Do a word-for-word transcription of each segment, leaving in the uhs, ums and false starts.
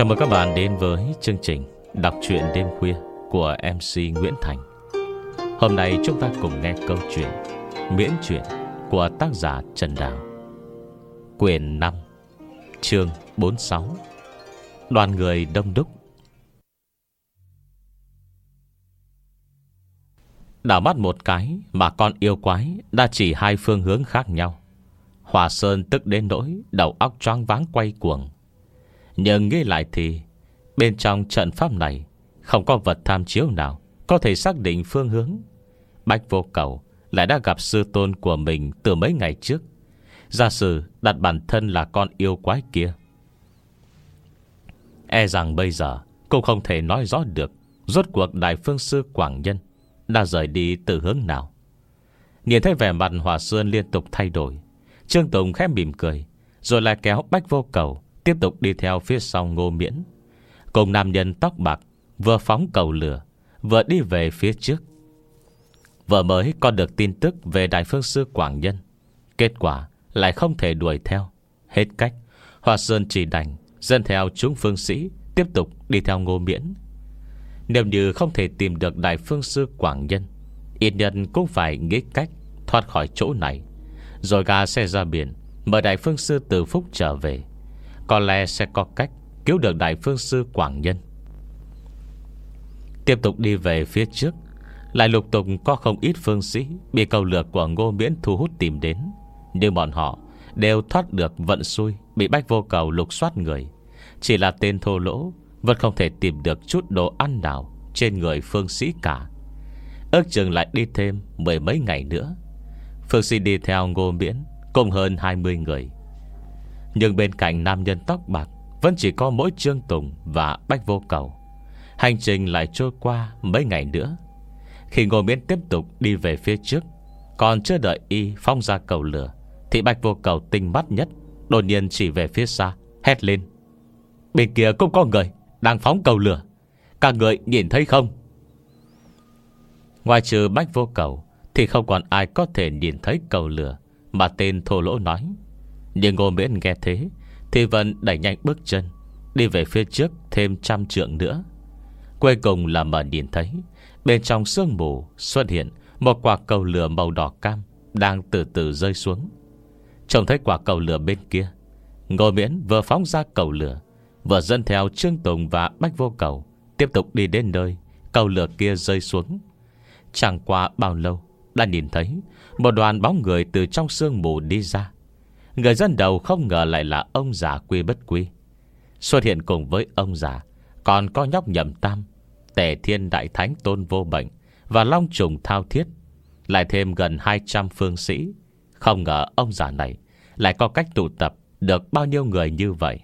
mừng các bạn đến với chương trình đọc truyện đêm khuya của em xê Nguyễn Thành. Hôm nay chúng ta cùng nghe câu chuyện Miễn Chuyện của tác giả Trần Đào. Quyển năm, chương bốn mươi sáu. Đoàn người đông đúc. Đảo mắt một cái mà con yêu quái đã chỉ hai phương hướng khác nhau. Hòa Sơn tức đến nỗi đầu óc choáng váng quay cuồng. Nhưng nghĩ lại thì bên trong trận pháp này không có vật tham chiếu nào có thể xác định phương hướng. Bách Vô Cầu lại đã gặp sư tôn của mình từ mấy ngày trước. Giả sử đặt bản thân là con yêu quái kia, e rằng bây giờ cũng không thể nói rõ được rốt cuộc Đại Phương Sư Quảng Nhân đã rời đi từ hướng nào. Nhìn thấy vẻ mặt Hòa Sơn liên tục thay đổi, Trương Tùng khẽ mỉm cười, rồi lại kéo Bách Vô Cầu tiếp tục đi theo phía sau Ngô Miễn. Cùng nam nhân tóc bạc vừa phóng cầu lửa, vừa đi về phía trước. Vừa mới có được tin tức về Đại Phương Sư Quảng Nhân, kết quả lại không thể đuổi theo. Hết cách, Hòa Sơn chỉ đành dẫn theo chúng phương sĩ tiếp tục đi theo Ngô Miễn. Nếu như không thể tìm được Đại Phương Sư Quảng Nhân, ít nhân cũng phải nghĩ cách thoát khỏi chỗ này, rồi gà xe ra biển, mời Đại Phương Sư Từ Phúc trở về. Có lẽ sẽ có cách cứu được Đại Phương Sư Quảng Nhân. Tiếp tục đi về phía trước, lại lục tục có không ít phương sĩ bị cầu lửa của Ngô Miễn thu hút tìm đến. Nhưng bọn họ đều thoát được vận xui, bị Bách Vô Cầu lục soát người. Chỉ là tên thô lỗ vẫn không thể tìm được chút đồ ăn nào trên người phương sĩ cả. Ước chừng lại đi thêm mười mấy ngày nữa. Phương sĩ đi theo Ngô Miễn cùng hơn hai mươi người. Nhưng bên cạnh nam nhân tóc bạc vẫn chỉ có mỗi Trương Tùng và Bách Vô Cầu. Hành trình lại trôi qua mấy ngày nữa. Khi Ngô Miễn tiếp tục đi về phía trước, còn chưa đợi y phong ra cầu lửa, thì Bách Vô Cầu tinh mắt nhất đột nhiên chỉ về phía xa, hét lên: bên kia cũng có người đang phóng cầu lửa, các người nhìn thấy không? Ngoài trừ Bách Vô Cầu thì không còn ai có thể nhìn thấy cầu lửa mà tên thô lỗ nói. Nhưng Ngô Miễn nghe thế thì vẫn đẩy nhanh bước chân đi về phía trước thêm trăm trượng nữa. Cuối cùng là mà nhìn thấy bên trong sương mù xuất hiện một quả cầu lửa màu đỏ cam đang từ từ rơi xuống. Trông thấy quả cầu lửa bên kia, Ngô Miễn vừa phóng ra cầu lửa, vừa dẫn theo Trương Tùng và Bách Vô Cầu tiếp tục đi đến nơi cầu lửa kia rơi xuống. Chẳng qua bao lâu đã nhìn thấy một đoàn bóng người từ trong sương mù đi ra. Người dẫn đầu không ngờ lại là ông già Quy Bất Quy. Xuất hiện cùng với ông già còn có nhóc Nhậm Tam, Tề Thiên Đại Thánh Tôn Vô Bệnh và Long Trùng Thao Thiết, lại thêm gần hai trăm phương sĩ. Không ngờ ông già này lại có cách tụ tập được bao nhiêu người như vậy.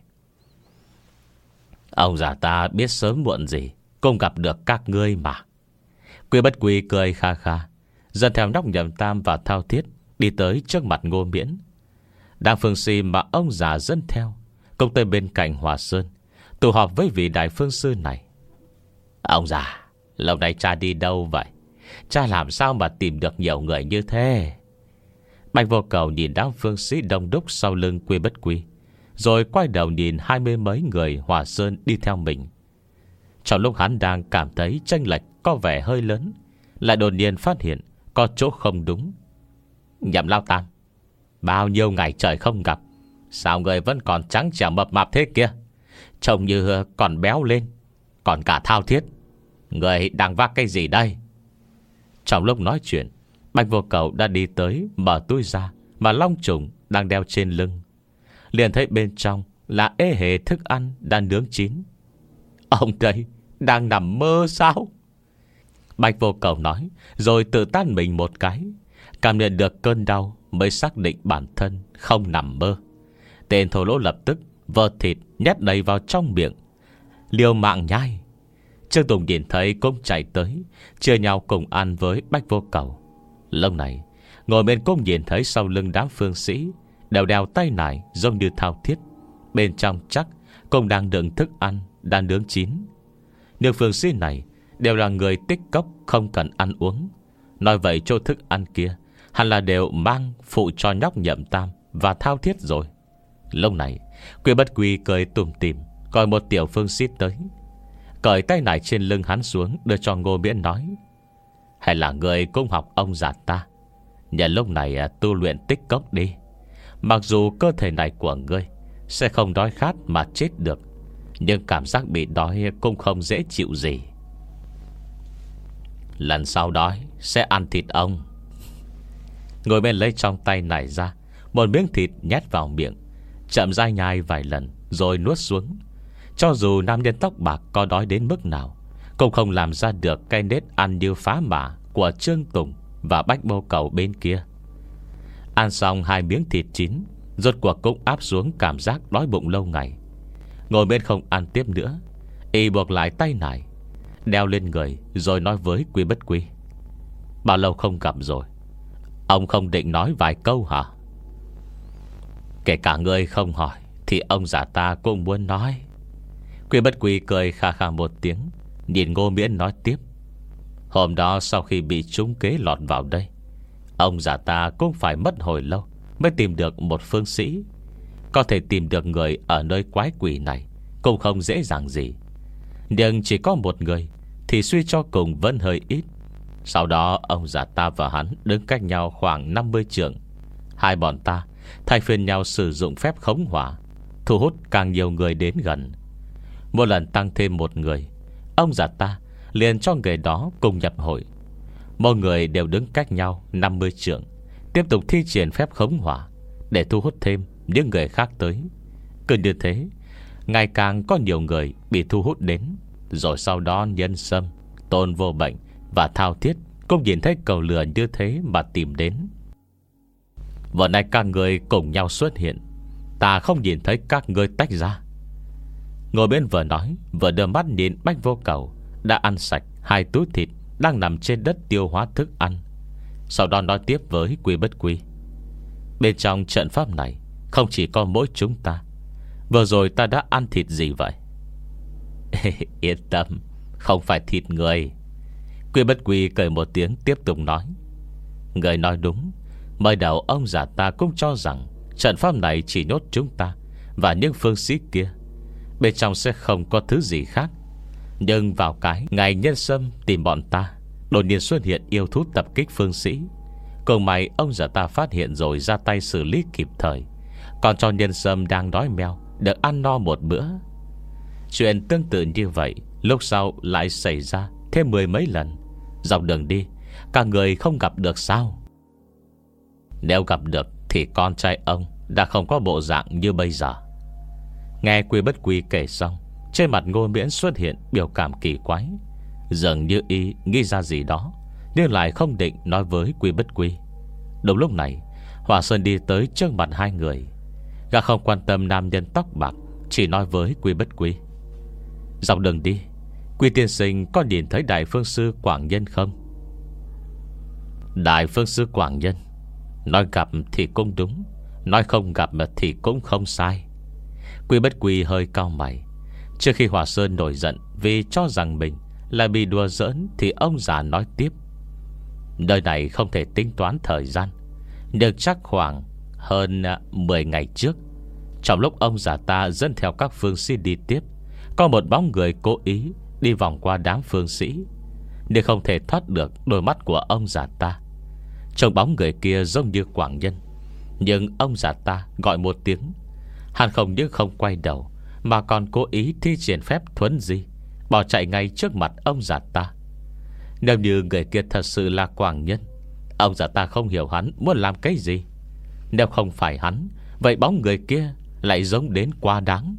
Ông già ta biết sớm muộn gì cũng gặp được các ngươi mà. Quy Bất Quy cười kha kha, dẫn theo nhóc Nhậm Tam và Thao Thiết đi tới trước mặt Ngô Miễn. Đám phương sĩ mà ông già dẫn theo cũng tới bên cạnh Hòa Sơn, tụ họp với vị Đại Phương Sư này. Ông già, lâu nay cha đi đâu vậy? Cha làm sao mà tìm được nhiều người như thế? Bạch Vô Cầu nhìn đám phương sĩ đông đúc sau lưng Quy Bất Quy, rồi quay đầu nhìn hai mươi mấy người Hòa Sơn đi theo mình. Trong lúc hắn đang cảm thấy chênh lệch có vẻ hơi lớn, lại đột nhiên phát hiện có chỗ không đúng. Nhậm Lao Tam, bao nhiêu ngày trời không gặp, sao người vẫn còn trắng trẻo mập mạp thế kia? Trông như còn béo lên. Còn cả Thao Thiết, người đang vác cái gì đây? Trong lúc nói chuyện, Bạch Vô Cầu đã đi tới, mở túi ra mà Long Trùng đang đeo trên lưng. Liền thấy bên trong là ê hề thức ăn đã nướng chín. Ông đây đang nằm mơ sao? Bạch Vô Cầu nói, rồi tự tát mình một cái. Cảm nhận được cơn đau mới xác định bản thân không nằm mơ. Tên thô lỗ lập tức vơ thịt nhét đầy vào trong miệng, liều mạng nhai. Trương Tùng nhìn thấy cũng chạy tới, chia nhau cùng ăn với Bách Vô Cầu. Lúc này ngồi bên cũng nhìn thấy sau lưng đám phương sĩ đều đeo tay nải giống như Thao Thiết, bên trong chắc cũng đang đựng thức ăn đã nướng chín. Nhưng phương sĩ này đều là người tích cốc, không cần ăn uống. Nói vậy chỗ thức ăn kia hẳn là đều mang phụ cho nhóc Nhậm Tam và Thao Thiết rồi. Lúc này Quy Bất Quy cười tủm tỉm, Còn một tiểu phương sĩ tới, cởi tay nải trên lưng hắn xuống, đưa cho Ngô Miễn nói: Hay là người cũng học ông già ta, nhận lúc này tu luyện tích cốc đi. Mặc dù cơ thể này của ngươi sẽ không đói khát mà chết được, nhưng cảm giác bị đói cũng không dễ chịu gì. Lần sau đói sẽ ăn thịt ông. Ngồi bên lấy trong tay nải ra một miếng thịt nhét vào miệng, chậm rãi nhai vài lần rồi nuốt xuống. Cho dù nam nhân tóc bạc có đói đến mức nào, cũng không làm ra được cái nết ăn như phá mã của Trương Tùng và Bách Bô Cầu bên kia. Ăn xong hai miếng thịt chín, rốt cuộc cũng áp xuống cảm giác đói bụng lâu ngày. Ngồi bên không ăn tiếp nữa, y buộc lại tay nải, đeo lên người rồi nói với Quy Bất Quy: Bao lâu không gặp rồi, ông không định nói vài câu hả? Kể cả người không hỏi thì ông già ta cũng muốn nói. Quy Bất Quy cười khà khà một tiếng, nhìn Ngô Miễn nói tiếp: Hôm đó sau khi bị trúng kế lọt vào đây, ông già ta cũng phải mất hồi lâu mới tìm được một phương sĩ. Có thể tìm được người ở nơi quái quỷ này cũng không dễ dàng gì, nhưng chỉ có một người thì suy cho cùng vẫn hơi ít. Sau đó ông già ta và hắn đứng cách nhau khoảng năm mươi trượng. Hai bọn ta thay phiên nhau sử dụng phép khống hỏa, thu hút càng nhiều người đến gần. Mỗi lần tăng thêm một người, ông già ta liền cho người đó cùng nhập hội. Mỗi người đều đứng cách nhau năm mươi trượng, tiếp tục thi triển phép khống hỏa để thu hút thêm những người khác tới. Cứ như thế, ngày càng có nhiều người bị thu hút đến. Rồi sau đó Nhân Sâm, Tôn Vô Bệnh và Thao Thiết cũng nhìn thấy cầu lửa như thế mà tìm đến. Vừa nay các người cùng nhau xuất hiện, ta không nhìn thấy các người tách ra. Ngồi bên vừa nói vừa đưa mắt nhìn Bách Vô Cầu đã ăn sạch hai túi thịt đang nằm trên đất tiêu hóa thức ăn. Sau đó nói tiếp với Quy Bất Quy: Bên trong trận pháp này không chỉ có mỗi chúng ta. Vừa rồi ta đã ăn thịt gì vậy? Yên tâm, không phải thịt người. Quy Bất Quy cười một tiếng tiếp tục nói: Người nói đúng. Mới đầu ông già ta cũng cho rằng trận pháp này chỉ nhốt chúng ta và những phương sĩ kia, bên trong sẽ không có thứ gì khác. Nhưng vào cái ngày Nhân Sâm tìm bọn ta, đột nhiên xuất hiện yêu thú tập kích phương sĩ. Cùng may ông già ta phát hiện rồi ra tay xử lý kịp thời, còn cho Nhân Sâm đang đói meo được ăn no một bữa. Chuyện tương tự như vậy lúc sau lại xảy ra thêm mười mấy lần. Dọc đường đi, cả người không gặp được sao? Nếu gặp được thì con trai ông đã không có bộ dạng như bây giờ. Nghe Quy Bất Quy kể xong, trên mặt Ngô Miễn xuất hiện biểu cảm kỳ quái, dường như y nghĩ ra gì đó, nhưng lại không định nói với Quy Bất Quy. Đúng lúc này, Hỏa Sơn đi tới trước mặt hai người. Gã không quan tâm nam nhân tóc bạc, chỉ nói với Quy Bất Quy: Dọc đường đi, Quy tiên sinh có nhìn thấy Đại Phương Sư Quảng Nhân không? Đại Phương Sư Quảng Nhân, nói gặp thì cũng đúng, nói không gặp thì cũng không sai. Quy Bất Quy hơi cau mày. Trước khi Hỏa Sơn nổi giận vì cho rằng mình là bị đùa giỡn, thì ông già nói tiếp: Nơi này không thể tính toán thời gian, nhưng chắc khoảng hơn mười ngày trước, trong lúc ông già ta dẫn theo các phương sĩ đi tiếp, có một bóng người cố ý đi vòng qua đám phương sĩ, nhưng không thể thoát được đôi mắt của ông già ta. Trong bóng người kia giống như Quảng Nhân, nhưng ông già ta gọi một tiếng, hắn không những không quay đầu, mà còn cố ý thi triển phép thuấn di, bỏ chạy ngay trước mặt ông già ta. Nếu như người kia thật sự là Quảng Nhân, ông già ta không hiểu hắn muốn làm cái gì. Nếu không phải hắn, vậy bóng người kia lại giống đến quá đáng.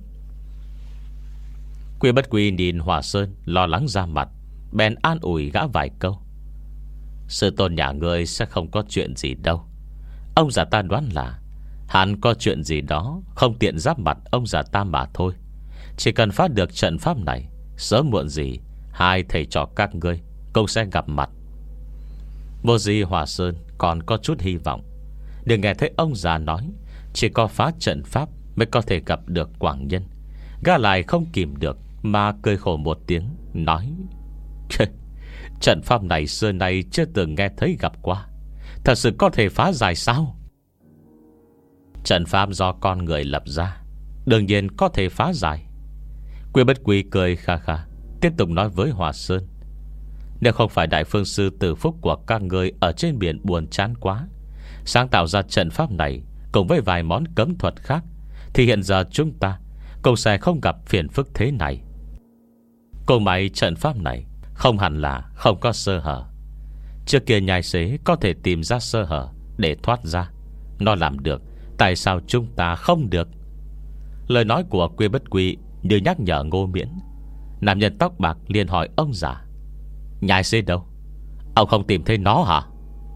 Quy Bất Quy nhìn Hỏa Sơn lo lắng ra mặt, bèn an ủi gã vài câu: Sư tôn nhà ngươi sẽ không có chuyện gì đâu. Ông già ta đoán là hắn có chuyện gì đó không tiện giáp mặt ông già ta mà thôi. Chỉ cần phá được trận pháp này, sớm muộn gì hai thầy trò các ngươi cũng sẽ gặp mặt. Vô gì Hỏa Sơn còn có chút hy vọng, nhưng nghe thấy ông già nói chỉ có phá trận pháp mới có thể gặp được Quảng Nhân, gã lại không kìm được mà cười khổ một tiếng, nói: Trận pháp này xưa nay chưa từng nghe thấy gặp qua, thật sự có thể phá giải sao? Trận pháp do con người lập ra, đương nhiên có thể phá giải. Quy Bất Quy cười kha kha, tiếp tục nói với Hòa Sơn: Nếu không phải Đại Phương Sư Tử Phúc của các ngươi ở trên biển buồn chán quá, sáng tạo ra trận pháp này cùng với vài món cấm thuật khác, thì hiện giờ chúng ta cũng sẽ không gặp phiền phức thế này. Cùng may trận pháp này không hẳn là không có sơ hở. Trước kia nhai xế có thể tìm ra sơ hở để thoát ra. Nó làm được, tại sao chúng ta không được? Lời nói của Quy Bất Quy như nhắc nhở Ngô Miễn. Nam nhân tóc bạc liền hỏi ông già: Nhai xế đâu? Ông không tìm thấy nó hả?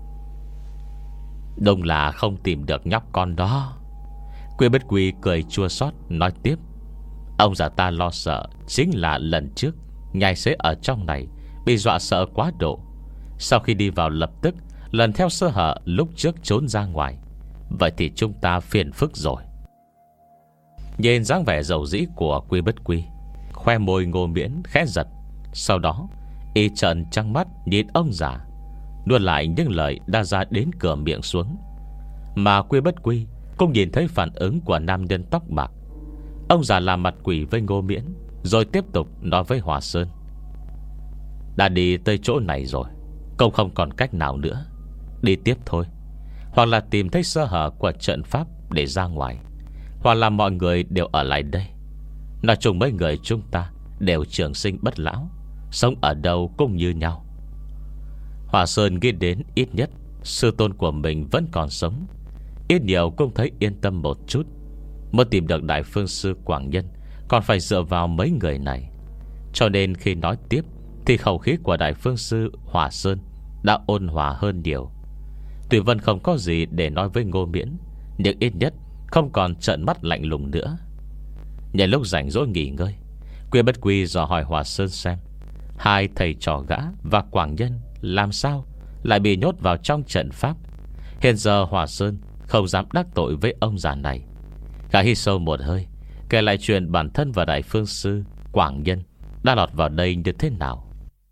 Đúng là không tìm được nhóc con đó. Quy Bất Quy cười chua xót nói tiếp: Ông già ta lo sợ chính là lần trước nhai xế ở trong này bị dọa sợ quá độ. Sau khi đi vào lập tức lần theo sơ hở lúc trước trốn ra ngoài. Vậy thì chúng ta phiền phức rồi. Nhìn dáng vẻ dầu dĩ của Quy Bất Quy, khoe môi Ngô Miễn khẽ giật. Sau đó y trợn trăng mắt nhìn ông già, nuốt lại những lời đã ra đến cửa miệng xuống. Mà Quy Bất Quy cũng nhìn thấy phản ứng của nam nhân tóc bạc. Ông già làm mặt quỷ với Ngô Miễn, rồi tiếp tục nói với Hòa Sơn: Đã đi tới chỗ này rồi, cậu không còn cách nào nữa. Đi tiếp thôi. Hoặc là tìm thấy sơ hở của trận pháp để ra ngoài, hoặc là mọi người đều ở lại đây. Nói chung mấy người chúng ta đều trường sinh bất lão, sống ở đâu cũng như nhau. Hòa Sơn nghĩ đến ít nhất sư tôn của mình vẫn còn sống, ít nhiều cũng thấy yên tâm một chút. Muốn tìm được Đại Phương Sư Quảng Nhân còn phải dựa vào mấy người này. Cho nên khi nói tiếp thì khẩu khí của Đại Phương Sư Hòa Sơn đã ôn hòa hơn nhiều. Tuy Vân không có gì để nói với Ngô Miễn, nhưng ít nhất không còn trợn mắt lạnh lùng nữa. Nhân lúc rảnh rỗi nghỉ ngơi, Quy Bất Quy dò hỏi Hòa Sơn xem hai thầy trò gã và Quảng Nhân làm sao lại bị nhốt vào trong trận pháp. Hiện giờ Hòa Sơn không dám đắc tội với ông già này. Gã hít sâu một hơi, kể lại chuyện bản thân và Đại Phương Sư Quảng Nhân đã lọt vào đây như thế nào.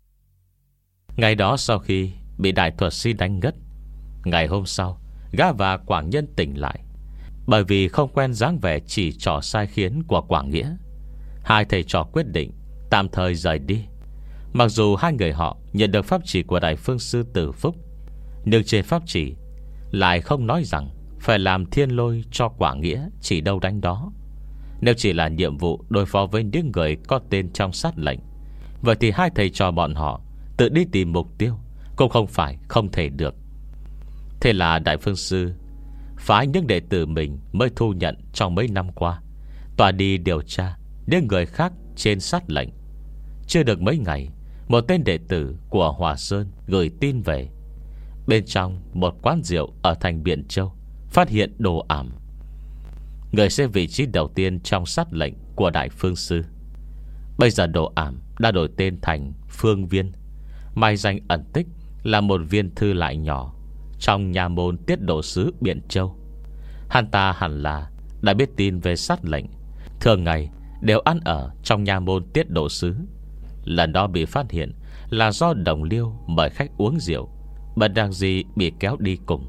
Ngày đó sau khi bị đại thuật sĩ đánh ngất, ngày hôm sau gã và Quảng Nhân tỉnh lại. Bởi vì không quen dáng vẻ chỉ trò sai khiến của Quảng Nghĩa, hai thầy trò quyết định tạm thời rời đi. Mặc dù hai người họ nhận được pháp chỉ của Đại Phương Sư Tử Phúc, nhưng trên pháp chỉ lại không nói rằng phải làm thiên lôi cho Quảng Nghĩa chỉ đâu đánh đó. Nếu chỉ là nhiệm vụ đối phó với những người có tên trong sát lệnh, vậy thì hai thầy trò bọn họ tự đi tìm mục tiêu cũng không phải không thể được. Thế là Đại Phương Sư phái những đệ tử mình mới thu nhận trong mấy năm qua tỏa đi điều tra những người khác trên sát lệnh. Chưa được mấy ngày, một tên đệ tử của Hòa Sơn gửi tin về. Bên trong một quán rượu ở thành Biện Châu phát hiện đồ ảm. Người xếp vị trí đầu tiên trong sát lệnh của Đại Phương Sư. Bây giờ đồ ảm đã đổi tên thành Phương Viên, mai danh ẩn tích là một viên thư lại nhỏ trong nhà môn Tiết Độ Sứ Biện Châu. Hắn ta hẳn là đã biết tin về sát lệnh, thường ngày đều ăn ở trong nhà môn Tiết Độ Sứ. Lần đó bị phát hiện là do đồng liêu mời khách uống rượu, bần đang gì bị kéo đi cùng.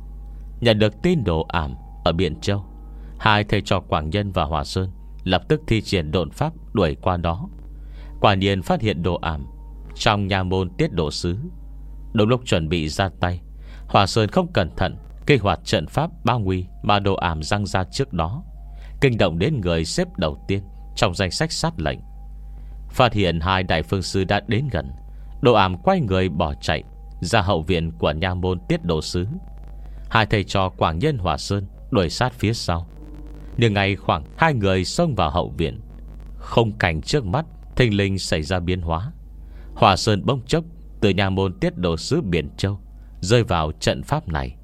Nhận được tin đồ ảm ở Biện Châu, hai thầy trò Quảng Nhân và Hòa Sơn lập tức thi triển độn pháp đuổi qua đó. Quả nhiên phát hiện đồ ảm trong nhà môn Tiết Độ Sứ. Đúng lúc chuẩn bị ra tay, Hòa Sơn không cẩn thận kích hoạt trận pháp bao nguy mà đồ ảm răng ra trước đó, kinh động đến người xếp đầu tiên trong danh sách sát lệnh. Phát hiện hai Đại Phương Sư đã đến gần, đồ ảm quay người bỏ chạy ra hậu viện của nhà môn Tiết Độ Sứ. Hai thầy trò Quảng Nhân Hòa Sơn đuổi sát phía sau. Nhưng ngay khoảng hai người xông vào hậu viện, không cảnh trước mắt thình lình xảy ra biến hóa. Hòa Sơn bỗng chốc từ nhà môn Tiết Độ Sứ Biển Châu rơi vào trận pháp này.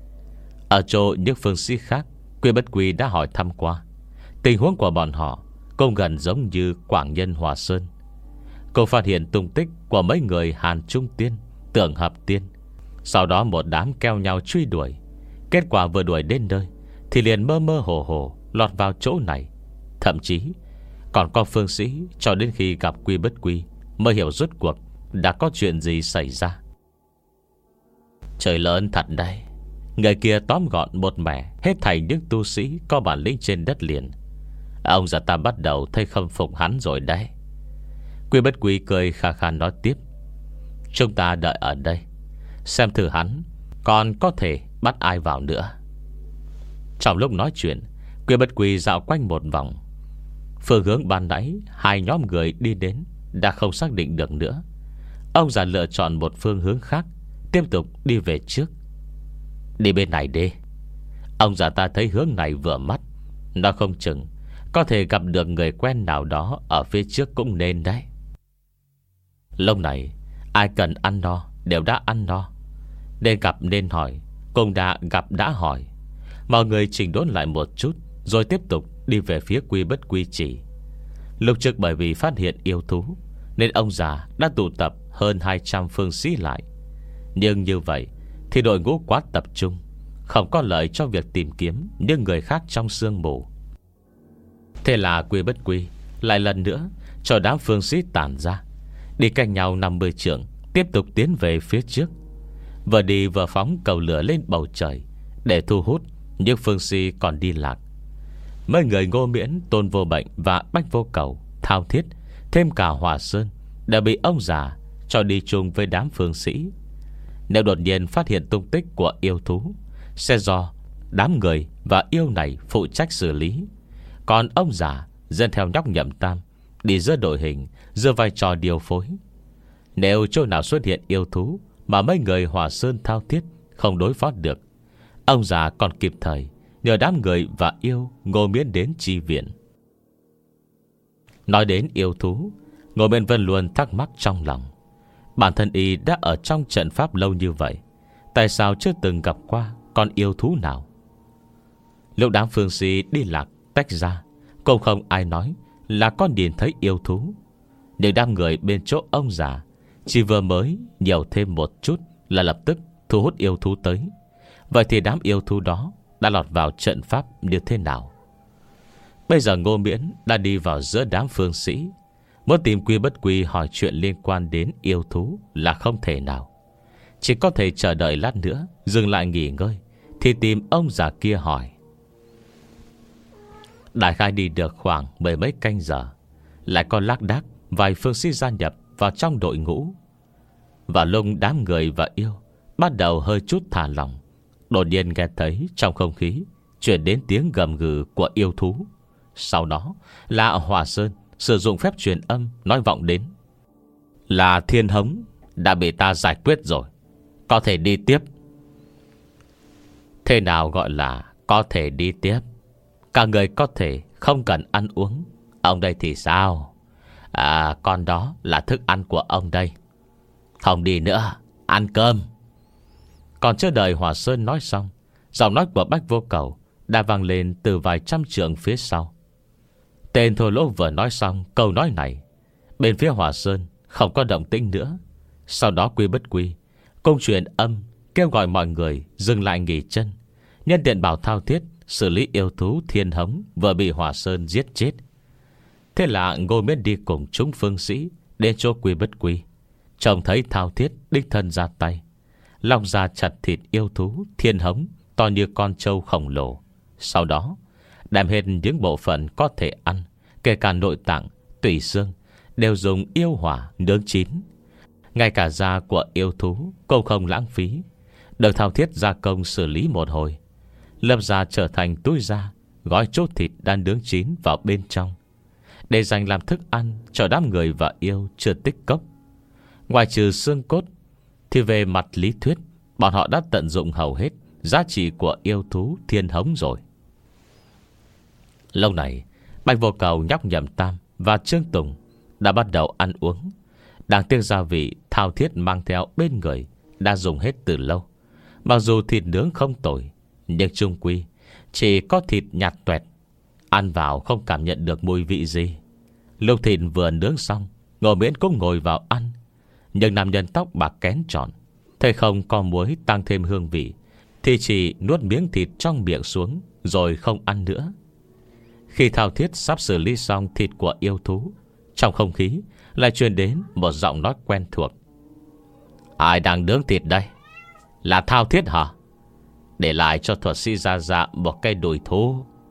Ở chỗ những phương sĩ khác, Quy Bất Quy đã hỏi thăm qua. Tình huống của bọn họ cũng gần giống như Quảng Nhân Hòa Sơn. Cô phát hiện tung tích của mấy người Hàn Trung Tiên, Tưởng Hợp Tiên. Sau đó một đám keo nhau truy đuổi. Kết quả vừa đuổi đến nơi thì liền mơ mơ hồ hồ lọt vào chỗ này. Thậm chí còn có phương sĩ cho đến khi gặp Quy Bất Quy mới hiểu rốt cuộc đã có chuyện gì xảy ra. Trời lớn thật đây. Người kia tóm gọn một mẻ hết thảy những tu sĩ có bản lĩnh trên đất liền. Ông già ta bắt đầu thấy khâm phục hắn rồi đấy. Quy Bất Quy cười khà khà nói tiếp: Chúng ta đợi ở đây, xem thử hắn còn có thể bắt ai vào nữa. Trong lúc nói chuyện, Quy Bất Quy dạo quanh một vòng. Phương hướng ban nãy hai nhóm người đi đến đã không xác định được nữa. Ông già lựa chọn một phương hướng khác, tiếp tục đi về trước. Đi bên này đi. Ông già ta thấy hướng này vừa mắt, nó không chừng có thể gặp được người quen nào đó ở phía trước cũng nên đấy. Lúc này ai cần ăn no đều đã ăn no, nên gặp nên hỏi, cũng đã gặp đã hỏi. Mọi người chỉnh đốn lại một chút, rồi tiếp tục đi về phía Quy Bất Quy chỉ. Lúc trước bởi vì phát hiện yêu thú, nên ông già đã tụ tập hơn hai trăm phương sĩ lại. Nhưng như vậy thì đội ngũ quá tập trung, không có lợi cho việc tìm kiếm những người khác trong sương mù. Thế là Quy Bất Quy lại lần nữa cho đám phương sĩ tản ra, đi cạnh nhau năm mươi trượng, tiếp tục tiến về phía trước. Vừa đi vừa phóng cầu lửa lên bầu trời, để thu hút những phương sĩ còn đi lạc. Mấy người Ngô Miễn, Tôn Vô Bệnh và Bách Vô Cầu, Thao Thiết, thêm cả Hòa Sơn đã bị ông già cho đi chung với đám phương sĩ. Nếu đột nhiên phát hiện tung tích của yêu thú, sẽ do đám người và yêu này phụ trách xử lý. Còn ông già dân theo nhóc Nhậm Tam, đi giữa đội hình, giữa vai trò điều phối. Nếu chỗ nào xuất hiện yêu thú mà mấy người Hòa Sơn, Thao Thiết không đối phó được, ông già còn kịp thời nhờ đám người và yêu Ngô Miễn đến chi viện. Nói đến yêu thú, Ngô Miễn vẫn luôn thắc mắc trong lòng. Bản thân y đã ở trong trận pháp lâu như vậy, tại sao chưa từng gặp qua con yêu thú nào? Lúc đám phương sĩ đi lạc tách ra, cũng không ai nói là con nhìn thấy yêu thú. Nhưng đám người bên chỗ ông già chỉ vừa mới nhiều thêm một chút là lập tức thu hút yêu thú tới. Vậy thì đám yêu thú đó đã lọt vào trận pháp như thế nào? Bây giờ Ngô Miễn đã đi vào giữa đám phương sĩ, muốn tìm Quy Bất Quy hỏi chuyện liên quan đến yêu thú là không thể nào. Chỉ có thể chờ đợi lát nữa, dừng lại nghỉ ngơi, thì tìm ông già kia hỏi. Đại khai đi được khoảng mười mấy canh giờ, lại còn lác đác vài phương sĩ gia nhập vào trong đội ngũ. Và lúc đám người và yêu bắt đầu hơi chút thả lỏng, đột nhiên nghe thấy trong không khí chuyển đến tiếng gầm gừ của yêu thú. Sau đó là Hòa Sơn sử dụng phép truyền âm nói vọng đến: Là Thiên Hống đã bị ta giải quyết rồi, có thể đi tiếp. Thế nào gọi là có thể đi tiếp? Cả người có thể không cần ăn uống. Ông đây thì sao? À, con đó là thức ăn của ông đây. Không đi nữa, ăn cơm. Còn chưa đợi Hòa Sơn nói xong, giọng nói của Bách Vô Cầu đã vang lên từ vài trăm trượng phía sau. Tên thô lỗ vừa nói xong câu nói này, bên phía Hòa Sơn không có động tĩnh nữa. Sau đó Quy Bất Quy công truyền âm kêu gọi mọi người dừng lại nghỉ chân, nhân tiện bảo Thao Thiết xử lý yêu thú Thiên Hống vừa bị Hòa Sơn giết chết. Thế là Ngô Miễn đi cùng chúng phương sĩ đến chỗ Quy Bất Quy, trông thấy Thao Thiết đích thân ra tay, lòng ra chặt thịt yêu thú Thiên Hống to như con trâu khổng lồ. Sau đó đem hết những bộ phận có thể ăn, kể cả nội tạng, tủy xương, đều dùng yêu hỏa nướng chín. Ngay cả da của yêu thú cũng không lãng phí, được Thao Thiết gia công xử lý một hồi, lập ra trở thành túi da, gói chốt thịt đang nướng chín vào bên trong, để dành làm thức ăn cho đám người và yêu chưa tích cốc. Ngoài trừ xương cốt, thì về mặt lý thuyết, bọn họ đã tận dụng hầu hết giá trị của yêu thú Thiên Hống rồi. Lâu này, Bạch Vô Cầu, nhóc Nhậm Tam và Trương Tùng đã bắt đầu ăn uống. Đáng tiếc gia vị Thao Thiết mang theo bên người đã dùng hết từ lâu. Mặc dù thịt nướng không tồi, nhưng chung quy chỉ có thịt nhạt toẹt, ăn vào không cảm nhận được mùi vị gì. Lúc thịt vừa nướng xong, Ngô Miễn cũng ngồi vào ăn. Nhưng nam nhân tóc bạc kén tròn thấy không có muối tăng thêm hương vị, thì chỉ nuốt miếng thịt trong miệng xuống, rồi không ăn nữa. Khi Thao Thiết sắp xử lý xong thịt của yêu thú, trong không khí lại truyền đến một giọng nói quen thuộc. Ai đang nướng thịt đây? Là Thao Thiết hả? Để lại cho thuật sĩ Gia Dạ một cây đùi thú.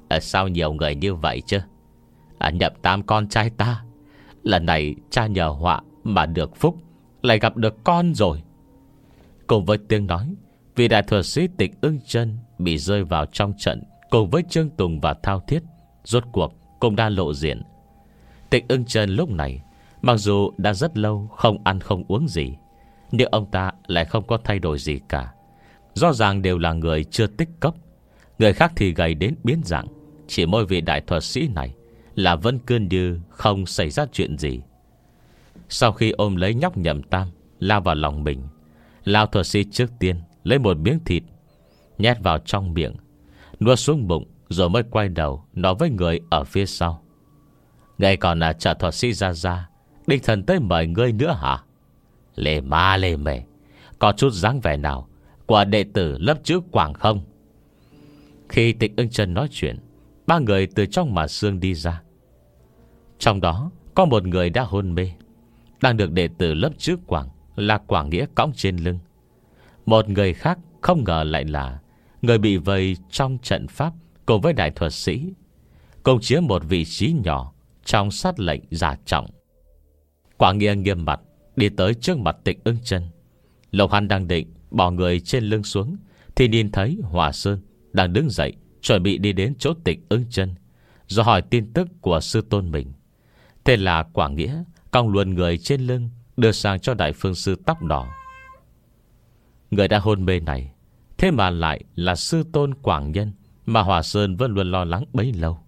à, sao nhiều người như vậy chứ? À, Nhậm Tam con trai ta, lần này cha nhờ họa mà được phúc, lại gặp được con rồi. Cùng với tiếng nói, vị đại thuật sĩ Tịch Ưng Chân bị rơi vào trong trận cùng với Trương Tùng và Thao Thiết, rốt cuộc cũng đã lộ diện. Tịch Ưng Chân lúc này, mặc dù đã rất lâu không ăn không uống gì, nhưng ông ta lại không có thay đổi gì cả. Rõ ràng đều là người chưa tích cốc. Người khác thì gầy đến biến dạng, chỉ mỗi vị đại thuật sĩ này là vẫn cứ như không xảy ra chuyện gì. Sau khi ôm lấy nhóc Nhậm Tam lao vào lòng mình, lão thuật sĩ trước tiên lấy một miếng thịt nhét vào trong miệng, nuốt xuống bụng, rồi mới quay đầu nói với người ở phía sau: "Ngươi còn là trả thuật sĩ ra ra, đích thần tới mời ngươi nữa hả? Lê ma lê mề, có chút dáng vẻ nào của đệ tử lớp chữ Quảng không?" Khi Tịch Ưng Chân nói chuyện, ba người từ trong màn xương đi ra. Trong đó có một người đã hôn mê, đang được đệ tử lớp chữ Quảng là Quảng Nghĩa cõng trên lưng. Một người khác không ngờ lại là người bị vây trong trận pháp cùng với đại thuật sĩ, cùng chiếm một vị trí nhỏ trong sát lệnh giả trọng. Quảng Nghĩa nghiêm mặt đi tới trước mặt Tịch Ưng Chân. Lộc hắn đang định bỏ người trên lưng xuống, thì nhìn thấy Hòa Sơn đang đứng dậy chuẩn bị đi đến chỗ Tịch Ưng Chân, rồi hỏi tin tức của sư tôn mình. Thế là Quảng Nghĩa cong luồn người trên lưng đưa sang cho đại phương sư tóc đỏ. Người đã hôn mê này, thế mà lại là sư tôn Quảng Nhân mà Hòa Sơn vẫn luôn lo lắng bấy lâu.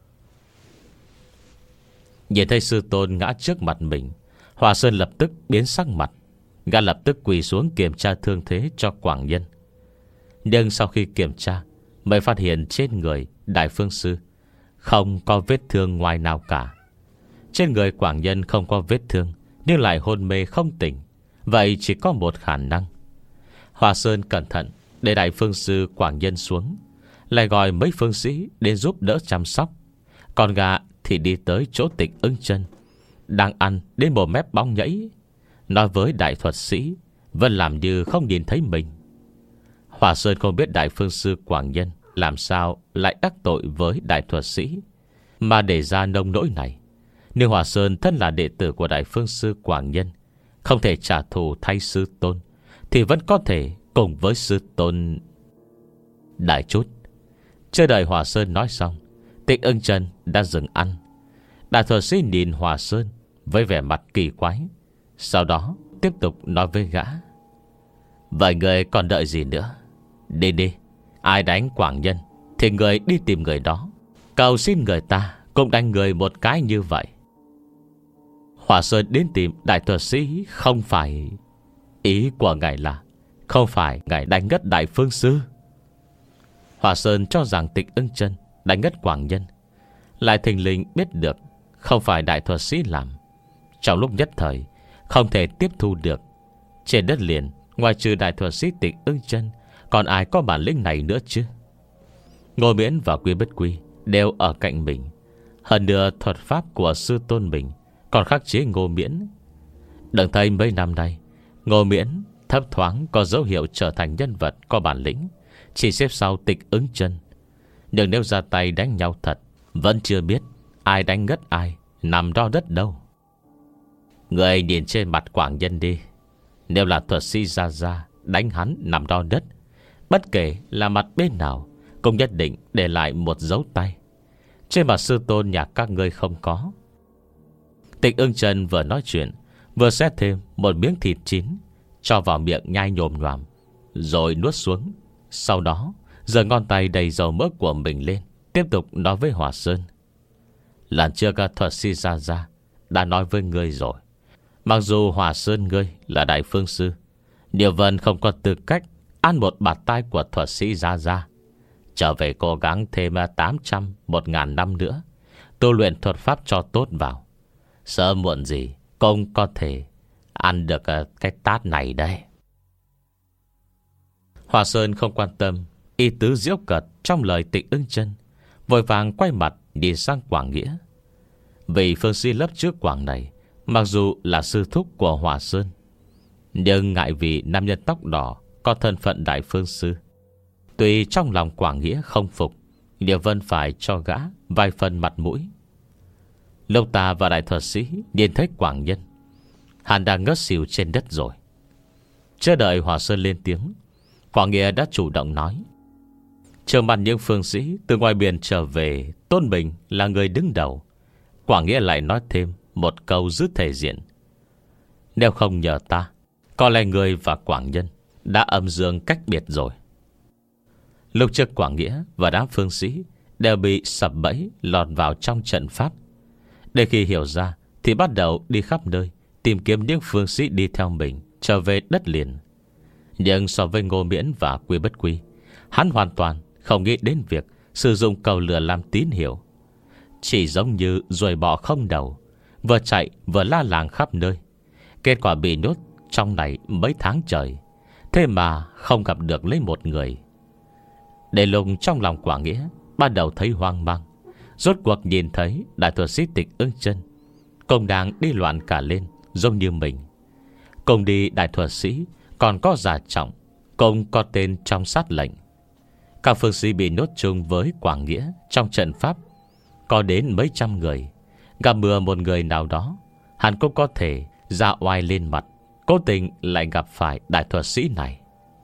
Nhìn thấy sư tôn ngã trước mặt mình, Hòa Sơn lập tức biến sắc mặt. Gã lập tức quỳ xuống kiểm tra thương thế cho Quảng Nhân. Nhưng sau khi kiểm tra, mới phát hiện trên người đại phương sư không có vết thương ngoài nào cả. Trên người Quảng Nhân không có vết thương, nhưng lại hôn mê không tỉnh. Vậy chỉ có một khả năng. Hòa Sơn cẩn thận để đại phương sư Quảng Nhân xuống, lại gọi mấy phương sĩ đến giúp đỡ chăm sóc. Còn gã thì đi tới chỗ Tịch Ưng Chân đang ăn đến một mép bóng nhảy, nói với đại thuật sĩ vẫn làm như không nhìn thấy mình. Hòa Sơn không biết đại phương sư Quảng Nhân làm sao lại đắc tội với đại thuật sĩ mà để ra nông nỗi này. Nhưng Hòa Sơn thân là đệ tử của đại phương sư Quảng Nhân, không thể trả thù thay sư tôn, thì vẫn có thể cùng với sư tôn. Đại chút chưa đợi Hòa Sơn nói xong, Tịch Ưng Chân đã dừng ăn. Đại thuật sĩ nhìn Hòa Sơn với vẻ mặt kỳ quái, sau đó tiếp tục nói với gã: "Vậy người còn đợi gì nữa? Đi đi, ai đánh Quảng Nhân thì người đi tìm người đó, cầu xin người ta cũng đánh người một cái như vậy." Hòa Sơn đến tìm đại thuật sĩ không phải... Ý của ngài là không phải ngài đánh ngất đại phương sư? Hòa Sơn cho rằng Tịch Ưng Chân đánh ngất Quảng Nhân, lại thình lình biết được không phải đại thuật sĩ làm. Trong lúc nhất thời không thể tiếp thu được. Trên đất liền, ngoài trừ đại thuật sĩ Tịch Ưng Chân, còn ai có bản lĩnh này nữa chứ? Ngô Miễn và Quy Bất Quy đều ở cạnh mình. Hơn nữa thuật pháp của sư tôn mình còn khắc chế Ngô Miễn. Đừng thấy mấy năm nay Ngô Miễn thấp thoáng có dấu hiệu trở thành nhân vật có bản lĩnh, chỉ xếp sau Tịch Ưng Chân. Nhưng nếu ra tay đánh nhau thật, vẫn chưa biết ai đánh ngất ai, nằm đo đất đâu. Người nhìn trên mặt Quảng Nhân đi. Nếu là thuật sĩ ra ra đánh hắn nằm đo đất, bất kể là mặt bên nào cũng nhất định để lại một dấu tay. Trên mặt sư tôn nhà các ngươi không có. Tịch Ưng Chân vừa nói chuyện, vừa xé thêm một miếng thịt chín cho vào miệng nhai nhồm nhoàm, rồi nuốt xuống. Sau đó giơ ngón tay đầy dầu mỡ của mình lên, tiếp tục nói với Hòa Sơn: "Lần trước thuật sĩ ra ra đã nói với ngươi rồi, mặc dù Hòa Sơn ngươi là đại phương sư, Điều Vân không có tư cách ăn một bạt tai của thuật sĩ ra ra. Trở về cố gắng thêm tám trăm, một ngàn năm nữa, tu luyện thuật pháp cho tốt vào. Sớm muộn gì cũng có thể ăn được cái tát này đây." Hòa Sơn không quan tâm ý tứ giễu cợt trong lời Tịch Ưng Chân, vội vàng quay mặt nhìn sang Quảng Nghĩa. Vì phương sĩ lớp trước Quảng này mặc dù là sư thúc của Hòa Sơn, nhưng ngại vì nam nhân tóc đỏ có thân phận đại phương sư. Tuy trong lòng Quảng Nghĩa không phục, Điệu Vân phải cho gã vài phần mặt mũi. Lông ta và đại thuật sĩ nhìn thấy Quảng Nhân, hắn đang ngất xỉu trên đất rồi. Chưa đợi Hòa Sơn lên tiếng, Quảng Nghĩa đã chủ động nói: Trước mặt những phương sĩ từ ngoài biển trở về, tôn mình là người đứng đầu. Quảng Nghĩa lại nói thêm một câu giữ thể diện: Nếu không nhờ ta, có lẽ người và Quảng Nhân đã âm dương cách biệt rồi. Lúc trước Quảng Nghĩa và đám phương sĩ đều bị sập bẫy lọt vào trong trận pháp. Để khi hiểu ra thì bắt đầu đi khắp nơi tìm kiếm những phương sĩ đi theo mình trở về đất liền. Nhưng so với Ngô Miễn và Quy Bất Quy, hắn hoàn toàn không nghĩ đến việc sử dụng cầu lửa làm tín hiệu. Chỉ giống như ruồi bò không đầu, vừa chạy vừa la làng khắp nơi. Kết quả bị nhốt trong này mấy tháng trời, thế mà không gặp được lấy một người. Để lùng trong lòng Quảng Nghĩa bắt đầu thấy hoang mang. Rốt cuộc nhìn thấy đại thuật sĩ Tịch Ưng Chân cũng đang đi loạn cả lên, giống như mình. Cùng đi đại thuật sĩ còn có Giả Trọng, cùng có tên trong sát lệnh. Các phương sĩ bị nhốt chung với Quảng Nghĩa trong trận pháp có đến mấy trăm người. Gặp mưa một người nào đó, hắn cũng có thể ra oai lên mặt, cố tình lại gặp phải đại thuật sĩ này.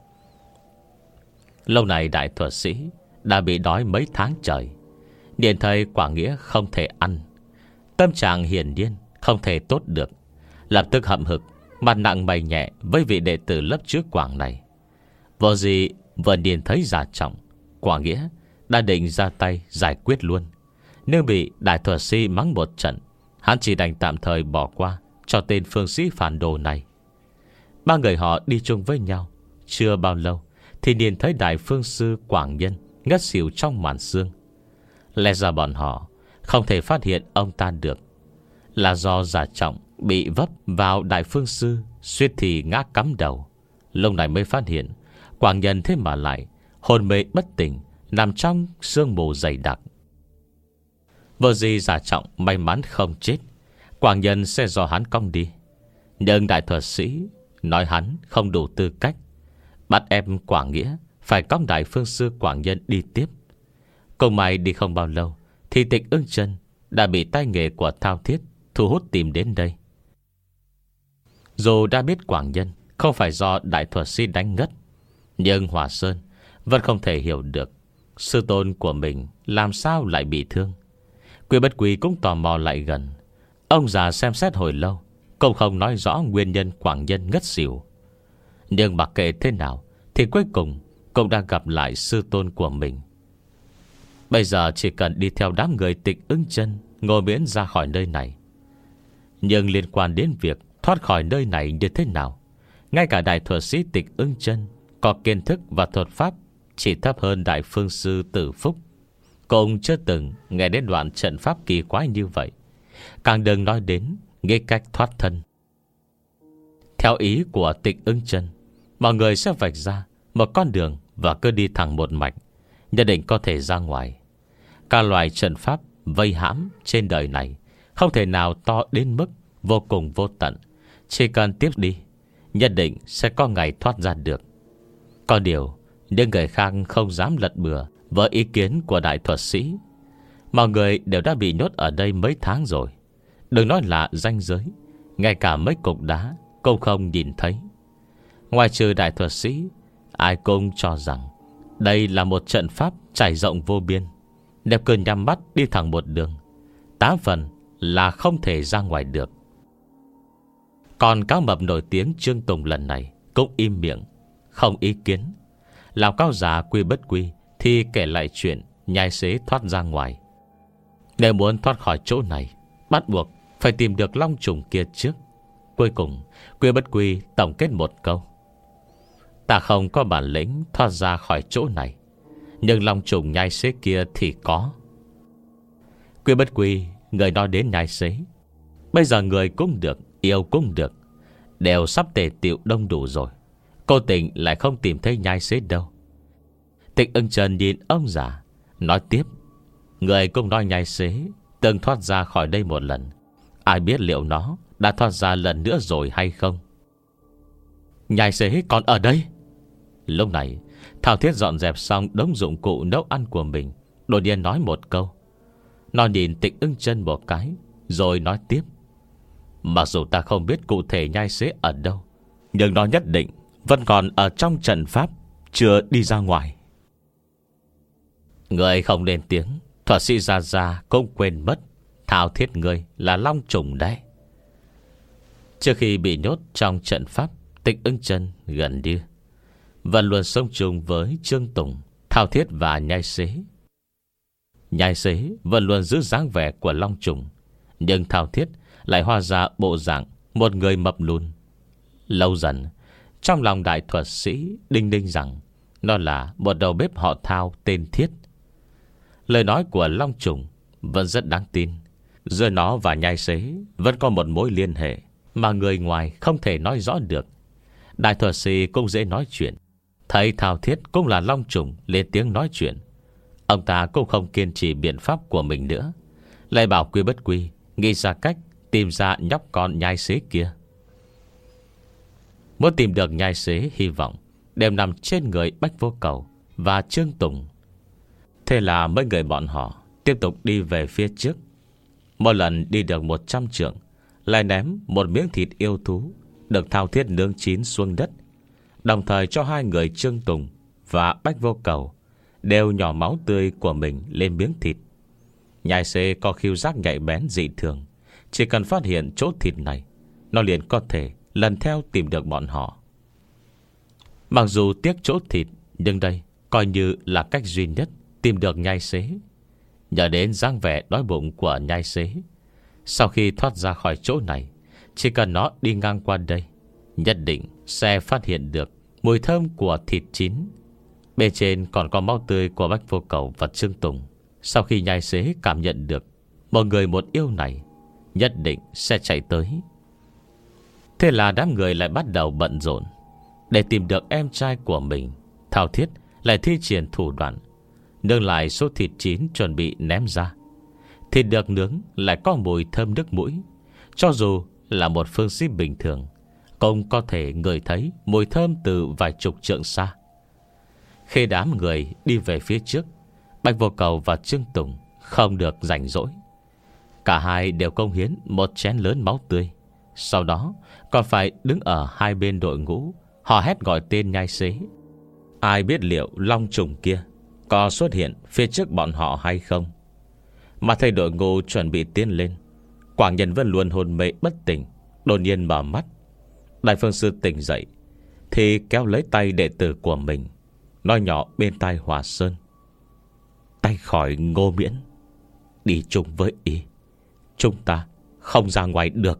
Lâu này đại thuật sĩ đã bị đói mấy tháng trời. Nhìn thấy Quảng Nghĩa không thể ăn, tâm trạng hiển nhiên không thể tốt được, lập tức hậm hực, mặt nặng mày nhẹ với vị đệ tử lớp trước Quảng này. Vô gì vừa nhìn thấy Giả Trọng, Quảng Nghĩa đã định ra tay giải quyết luôn. Nhưng bị đại thuật sĩ mắng một trận, hắn chỉ đành tạm thời bỏ qua cho tên phương sĩ phản đồ này. Ba người họ đi chung với nhau. Chưa bao lâu thì nhìn thấy đại phương sư Quảng Nhân ngất xỉu trong màn sương. Lẽ ra bọn họ không thể phát hiện ông ta được, là do Giả Trọng bị vấp vào đại phương sư, suýt thì ngã cắm đầu. Lúc này mới phát hiện Quảng Nhân thế mà lại hồn mê bất tỉnh, nằm trong sương mù dày đặc. Vô gì Giả Trọng may mắn không chết, Quảng Nhân sẽ do hắn cong đi. Nhưng đại thuật sĩ nói hắn không đủ tư cách, bắt em Quảng Nghĩa phải cong đại phương sư Quảng Nhân đi tiếp. Cùng may đi không bao lâu thì Tịch Ưng Chân đã bị tay nghề của Thao Thiết thu hút tìm đến đây. Dù đã biết Quảng Nhân không phải do đại thuật sĩ đánh ngất, nhưng Hòa Sơn vẫn không thể hiểu được sư tôn của mình làm sao lại bị thương. Quy Bất Quy cũng tò mò lại gần. Ông già xem xét hồi lâu cũng không nói rõ nguyên nhân Quảng Nhân ngất xỉu. Nhưng mặc kệ thế nào thì cuối cùng cũng đã gặp lại sư tôn của mình. Bây giờ chỉ cần đi theo đám người Tịch Ưng Chân, Ngô Miễn ra khỏi nơi này. Nhưng liên quan đến việc thoát khỏi nơi này như thế nào, ngay cả đại thuật sĩ Tịch Ưng Chân có kiến thức và thuật pháp chỉ thấp hơn đại phương sư Tử Phúc, cũng chưa từng nghe đến đoạn trận pháp kỳ quái như vậy, càng đừng nói đến nghĩ cách thoát thân. Theo ý của Tịch Ưng Chân, mọi người sẽ vạch ra một con đường và cứ đi thẳng một mạch, nhất định có thể ra ngoài. Các loại trận pháp vây hãm trên đời này không thể nào to đến mức vô cùng vô tận. Chỉ cần tiếp đi, nhất định sẽ có ngày thoát ra được. Có điều những người khác không dám lật bừa với ý kiến của đại thuật sĩ. Mọi người đều đã bị nhốt ở đây mấy tháng rồi. Đừng nói là ranh giới, ngay cả mấy cục đá cũng không nhìn thấy. Ngoài trừ đại thuật sĩ, ai cũng cho rằng đây là một trận pháp trải rộng vô biên. Nếu cứ nhắm mắt đi thẳng một đường, tám phần là không thể ra ngoài được. Còn Cao Mập nổi tiếng Trương Tùng lần này cũng im miệng, không ý kiến. Lão cao già Quy Bất Quy thì kể lại chuyện nhai xế thoát ra ngoài. Nếu muốn thoát khỏi chỗ này, bắt buộc phải tìm được long trùng kia trước. Cuối cùng Quy Bất Quy tổng kết một câu: ta không có bản lĩnh thoát ra khỏi chỗ này, nhưng long trùng nhai xế kia thì có. Quy Bất Quy, người nói đến nhai xế, bây giờ người cũng được, yêu cũng được, đều sắp tề tiệu đông đủ rồi. Cô tình lại không tìm thấy nhai xế đâu. Tịch Ưng Chân nhìn ông già, nói tiếp: người cũng nói nhai xế từng thoát ra khỏi đây một lần, ai biết liệu nó đã thoát ra lần nữa rồi hay không. Nhai xế còn ở đây. Lúc này Thao Thiết dọn dẹp xong đống dụng cụ nấu ăn của mình đột nhiên nói một câu. Nó nhìn Tịch Ưng Chân một cái, rồi nói tiếp: mặc dù ta không biết cụ thể nhai xế ở đâu, nhưng nó nhất định vẫn còn ở trong trận pháp, chưa đi ra ngoài. Người không lên tiếng, thuật sĩ Gia Gia cũng quên mất thao thiết người là long trùng đấy. Trước khi bị nhốt trong trận pháp, Tịch Ưng Chân gần như vẫn luôn sống chung với Trương Tùng, thao thiết và nhai xế. Nhai xế vẫn luôn giữ dáng vẻ của long trùng, nhưng thao thiết lại hóa ra bộ dạng một người mập lùn. Lâu dần, trong lòng đại thuật sĩ đinh đinh rằng nó là một đầu bếp họ Thao tên Thiết. Lời nói của long trùng vẫn rất đáng tin. Giữa nó và nhai xế vẫn có một mối liên hệ mà người ngoài không thể nói rõ được. Đại thuật sĩ cũng dễ nói chuyện. Thấy Thao Thiết cũng là long trùng lên tiếng nói chuyện, ông ta cũng không kiên trì biện pháp của mình nữa, lại bảo Quy Bất Quy nghĩ ra cách tìm ra nhóc con nhai xế kia. Muốn tìm được nhai xế, hy vọng đều nằm trên người Bách Vô Cầu và Trương Tùng. Thế là mấy người bọn họ tiếp tục đi về phía trước. Một lần đi được một trăm trượng, lại ném một miếng thịt yêu thú được Thao Thiết nướng chín xuống đất, đồng thời cho hai người Trương Tùng và Bách Vô Cầu đều nhỏ máu tươi của mình lên miếng thịt. Nhai xế có khứu giác nhạy bén dị thường, chỉ cần phát hiện chỗ thịt này, nó liền có thể lần theo tìm được bọn họ. Mặc dù tiếc chỗ thịt, nhưng đây coi như là cách duy nhất tìm được nhai xế. Nhờ đến dáng vẻ đói bụng của nhai xế, sau khi thoát ra khỏi chỗ này, chỉ cần nó đi ngang qua đây, nhất định sẽ phát hiện được mùi thơm của thịt chín. Bên trên còn có máu tươi của Bách Vô Cầu và Trương Tùng. Sau khi nhai xế cảm nhận được một người một yêu này, nhất định sẽ chạy tới. Thế là đám người lại bắt đầu bận rộn. Để tìm được em trai của mình, Thao Thiết lại thi triển thủ đoạn nương lại số thịt chín chuẩn bị ném ra. Thịt được nướng lại có mùi thơm nước mũi. Cho dù là một phương sĩ bình thường cũng có thể ngửi thấy mùi thơm từ vài chục trượng xa. Khi đám người đi về phía trước, Bạch Vô Cầu và Trương Tùng không được rảnh rỗi. Cả hai đều cống hiến một chén lớn máu tươi. Sau đó còn phải đứng ở hai bên đội ngũ, hò hét gọi tên nhai xế. Ai biết liệu long trùng kia có xuất hiện phía trước bọn họ hay không. Mà thấy đội ngũ chuẩn bị tiến lên, Quảng Nhân vẫn luôn hôn mê bất tỉnh, đột nhiên mở mắt. Đại phương sư tỉnh dậy thì kéo lấy tay đệ tử của mình, nói nhỏ bên tai Hòa Sơn: tay khỏi Ngô Miễn, đi chung với y, chúng ta không ra ngoài được.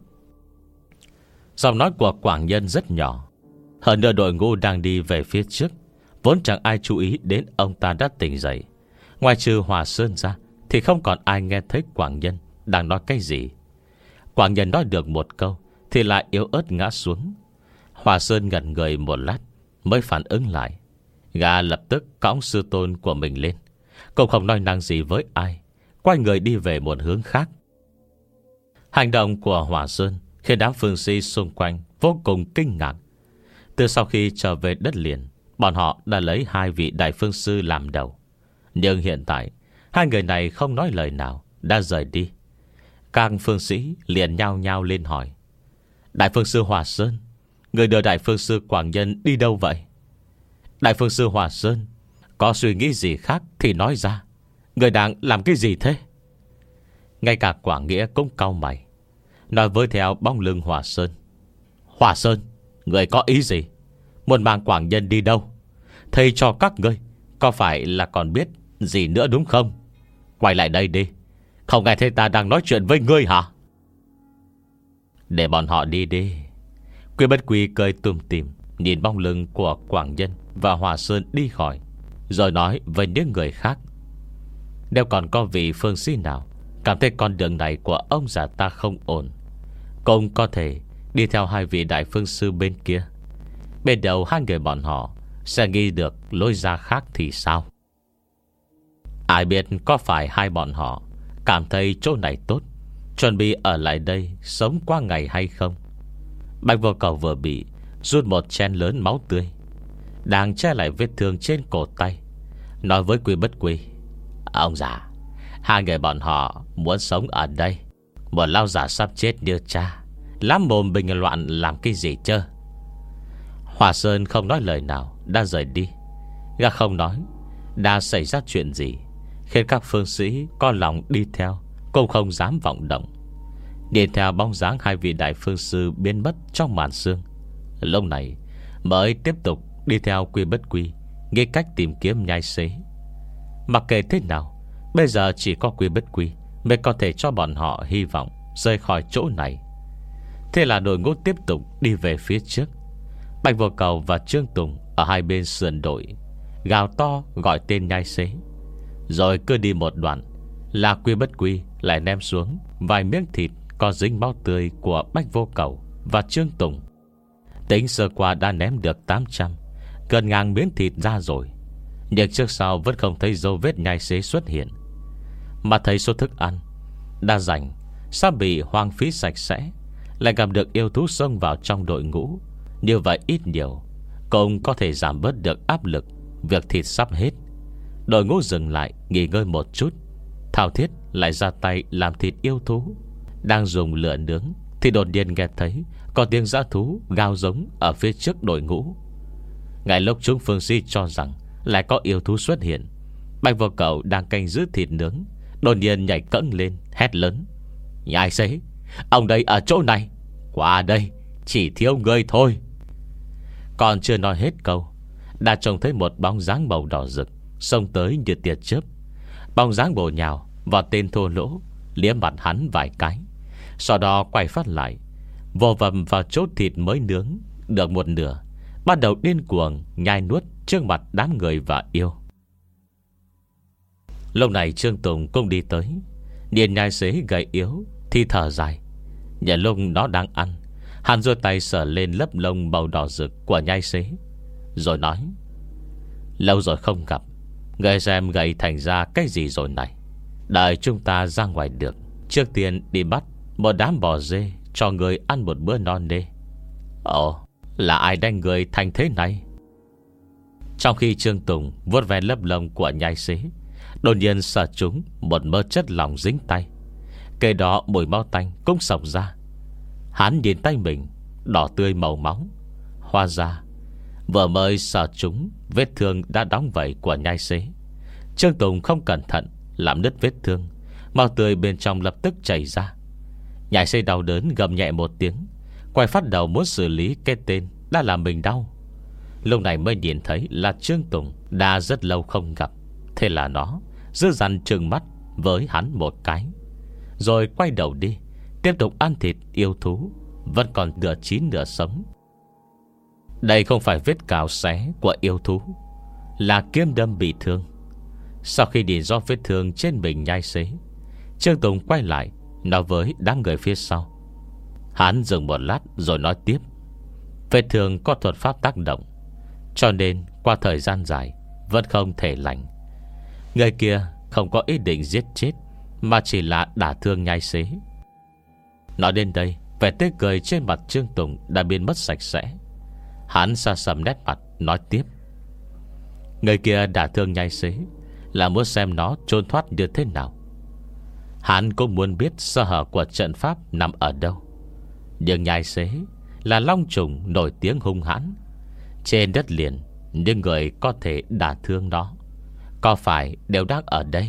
Giọng nói của Quảng Nhân rất nhỏ. Hơn nữa đội ngũ đang đi về phía trước, vốn chẳng ai chú ý đến ông ta đã tỉnh dậy. Ngoài trừ Hòa Sơn ra thì không còn ai nghe thấy Quảng Nhân đang nói cái gì. Quảng Nhân nói được một câu thì lại yếu ớt ngã xuống. Hòa Sơn ngẩn người một lát mới phản ứng lại. Gã lập tức cõng sư tôn của mình lên, cũng không nói năng gì với ai, quay người đi về một hướng khác. Hành động của Hòa Sơn khiến đám phương sĩ xung quanh vô cùng kinh ngạc. Từ sau khi trở về đất liền, bọn họ đã lấy hai vị đại phương sư làm đầu. Nhưng hiện tại hai người này không nói lời nào, đã rời đi. Các phương sĩ liền nhao nhao lên hỏi: Đại phương sư Hòa Sơn, người đưa đại phương sư Quảng Nhân đi đâu vậy? Đại phương sư Hòa Sơn, có suy nghĩ gì khác thì nói ra, người đang làm cái gì thế? Ngay cả Quảng Nghĩa cũng cau mày, nói với theo bóng lưng Hòa Sơn: Hòa Sơn, người có ý gì? Muốn mang Quảng Nhân đi đâu? Thầy cho các ngươi có phải là còn biết gì nữa đúng không? Quay lại đây đi, không nghe thấy ta đang nói chuyện với ngươi hả? Để bọn họ đi đi. Quy Bất Quy cười tùm tìm, nhìn bóng lưng của Quảng Nhân và Hòa Sơn đi khỏi, rồi nói với những người khác: Nếu còn có vị phương sĩ nào cảm thấy con đường này của ông già ta không ổn, cũng có thể đi theo hai vị đại phương sư bên kia. Bên đầu hai người bọn họ sẽ nghĩ được lối ra khác thì sao? Ai biết có phải hai bọn họ cảm thấy chỗ này tốt, chuẩn bị ở lại đây sống qua ngày hay không? Bạch Vô Cầu vừa bị rút một chén lớn máu tươi, đang che lại vết thương trên cổ tay, nói với Quy Bất Quy: Ông già, hai người bọn họ muốn sống ở đây. Một lão già sắp chết như cha, lắm mồm bình loạn làm cái gì chứ? Hòa Sơn không nói lời nào, đã rời đi. Gã không nói đã xảy ra chuyện gì, khiến các phương sĩ có lòng đi theo cũng không dám vọng động. Đi theo bóng dáng hai vị đại phương sư biến mất trong màn sương. Lúc này mới tiếp tục đi theo Quy Bất Quy, nghĩ cách tìm kiếm nhai xế. Mặc kệ thế nào, bây giờ chỉ có Quy Bất Quy mới có thể cho bọn họ hy vọng rời khỏi chỗ này. Thế là đội ngũ tiếp tục đi về phía trước. Bạch Vô Cầu và Trương Tùng ở hai bên sườn đội gào to gọi tên nhai xế. Rồi cứ đi một đoạn là Quy Bất Quy lại ném xuống vài miếng thịt có dính máu tươi của Bạch Vô Cầu và Trương Tùng. Tính sơ qua đã ném được tám trăm, gần ngàn miếng thịt ra rồi. Nhưng trước sau vẫn không thấy dấu vết nhai xế xuất hiện. Mà thấy số thức ăn đã dành sao bị hoang phí sạch sẽ, lại gặp được yêu thú xông vào trong đội ngũ. Như vậy ít nhiều cũng có thể giảm bớt được áp lực việc thịt sắp hết. Đội ngũ dừng lại nghỉ ngơi một chút. Thao Thiết lại ra tay làm thịt yêu thú. Đang dùng lửa nướng thì đột nhiên nghe thấy có tiếng dã thú gào giống ở phía trước đội ngũ. Ngay lúc chúng phương sĩ cho rằng lại có yêu thú xuất hiện, Bạch Vô Cầu đang canh giữ thịt nướng đột nhiên nhảy cẫng lên hét lớn: Nhai xế, ông đây ở chỗ này, qua đây, chỉ thiếu ngươi thôi. Còn chưa nói hết câu, đã trông thấy một bóng dáng màu đỏ rực xông tới như tia chớp. Bóng dáng bổ nhào vào tên thô lỗ, liếm mặt hắn vài cái, sau đó quay phát lại, vồ vầm vào chốt thịt mới nướng được một nửa, bắt đầu điên cuồng nhai nuốt trước mặt đám người và yêu. Lúc này Trương Tùng cũng đi tới, nhìn nhai xế gầy yếu thì thở dài. Nhận lúc nó đang ăn, hắn giơ tay sờ lên lớp lông màu đỏ rực của nhai xế, rồi nói: Lâu rồi không gặp, người xem gầy thành ra cái gì rồi này. Đợi chúng ta ra ngoài được, trước tiên đi bắt một đám bò dê cho người ăn một bữa non nê. Ồ, là ai đánh người thành thế này? Trong khi Trương Tùng vuốt ve lớp lông của nhai xế, đột nhiên sờ trúng một mớ chất lỏng dính tay. Cây đó mùi máu tanh cũng xộc ra. Hắn nhìn tay mình đỏ tươi màu máu. Hóa ra vừa mới sờ trúng vết thương đã đóng vảy của nhai xế. Trương Tùng không cẩn thận làm nứt vết thương, máu tươi bên trong lập tức chảy ra. Nhai xế đau đớn gầm nhẹ một tiếng, quay phát đầu muốn xử lý cái tên đã làm mình đau. Lúc này mới nhìn thấy là Trương Tùng đã rất lâu không gặp. Thế là nó giữ dằn trừng mắt với hắn một cái, rồi quay đầu đi, tiếp tục ăn thịt yêu thú vẫn còn nửa chín nửa sống. Đây không phải vết cào xé của yêu thú, là kiếm đâm bị thương. Sau khi nhìn rõ vết thương trên mình nhai xế, Trương Tùng quay lại nói với đám người phía sau. Hắn dừng một lát rồi nói tiếp: Vết thương có thuật pháp tác động, cho nên qua thời gian dài vẫn không thể lành. Người kia không có ý định giết chết, mà chỉ là đả thương nhai xế. Nói đến đây, vẻ tươi cười trên mặt Trương Tùng đã biến mất sạch sẽ. Hắn xa sầm nét mặt nói tiếp: Người kia đả thương nhai xế là muốn xem nó trốn thoát như thế nào. Hắn cũng muốn biết sơ hở của trận pháp nằm ở đâu. Nhưng nhai xế là long trùng nổi tiếng hung hãn. Trên đất liền, những người có thể đả thương nó có phải đều đang ở đây?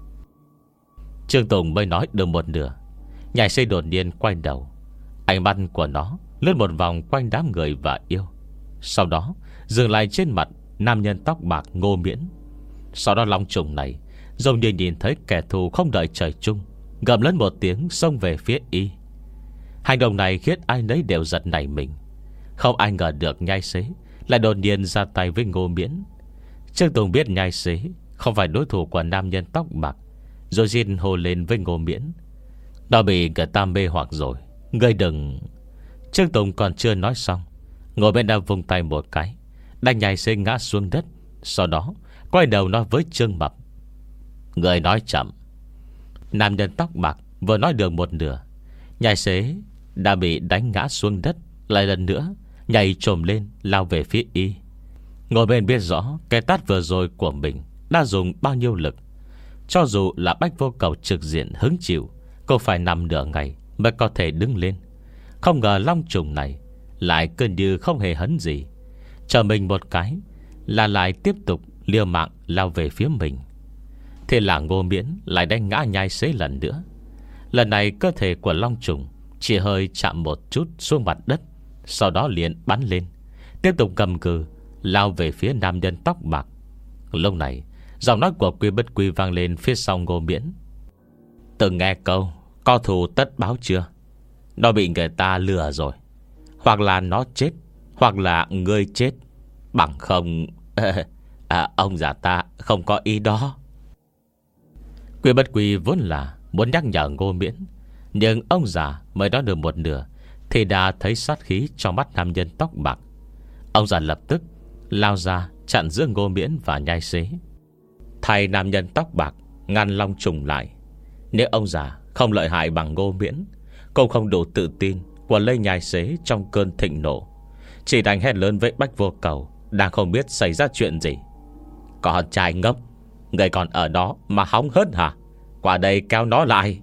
Trương Tùng mới nói được một nửa, nhai xế đột nhiên quay đầu. Ánh mắt của nó lướt một vòng quanh đám người và yêu, sau đó dừng lại trên mặt nam nhân tóc bạc Ngô Miễn. Sau đó long trùng này giống như nhìn thấy kẻ thù không đợi trời chung, gầm lên một tiếng xông về phía y. Hành động này khiến ai nấy đều giật nảy mình. Không ai ngờ được nhai xế lại đột nhiên ra tay với Ngô Miễn. Trương Tùng biết nhai xế không phải đối thủ của nam nhân tóc bạc, rồi xin hô lên với Ngô Miễn: Nó bị người ta mê hoặc rồi, ngươi đừng... Trương Tùng còn chưa nói xong, Ngô Miễn đã vùng tay một cái, đánh nhai xế ngã xuống đất. Sau đó quay đầu nói với Trương Mập: Người nói chậm. Nam nhân tóc bạc vừa nói được một nửa, nhai xế đã bị đánh ngã xuống đất, lại lần nữa nhảy trồm lên lao về phía y. Ngồi bên biết rõ cái tát vừa rồi của mình đã dùng bao nhiêu lực. Cho dù là Bách Vô Cầu trực diện hứng chịu, cô phải nằm nửa ngày mới có thể đứng lên. Không ngờ long trùng này lại cứ như không hề hấn gì, chờ mình một cái là lại tiếp tục liều mạng lao về phía mình. Thế là Ngô Miễn lại đánh ngã nhai xế lần nữa. Lần này cơ thể của long trùng chỉ hơi chạm một chút xuống mặt đất, sau đó liền bắn lên, tiếp tục cầm cừ lao về phía nam nhân tóc bạc. Lúc này giọng nói của Quy Bất Quy vang lên phía sau Ngô Miễn: "Từng nghe câu có thù tất báo chưa? Nó bị người ta lừa rồi. Hoặc là nó chết, hoặc là ngươi chết. Bằng không à, ông già ta không có ý đó." Quy Bất Quy vốn là muốn nhắc nhở Ngô Miễn, nhưng ông già mới nói được một nửa thì đã thấy sát khí trong mắt nam nhân tóc bạc. Ông già lập tức lao ra chặn giữa Ngô Miễn và nhai xế. Thay nam nhân tóc bạc ngăn long trùng lại. Nếu ông già không lợi hại bằng Ngô Miễn, cũng không đủ tự tin của lấy nhai xế trong cơn thịnh nộ, chỉ đành hét lớn với Bách Vô Cầu đang không biết xảy ra chuyện gì: "Con trai ngốc, người còn ở đó mà hóng hớt hả? Qua đây kéo nó lại."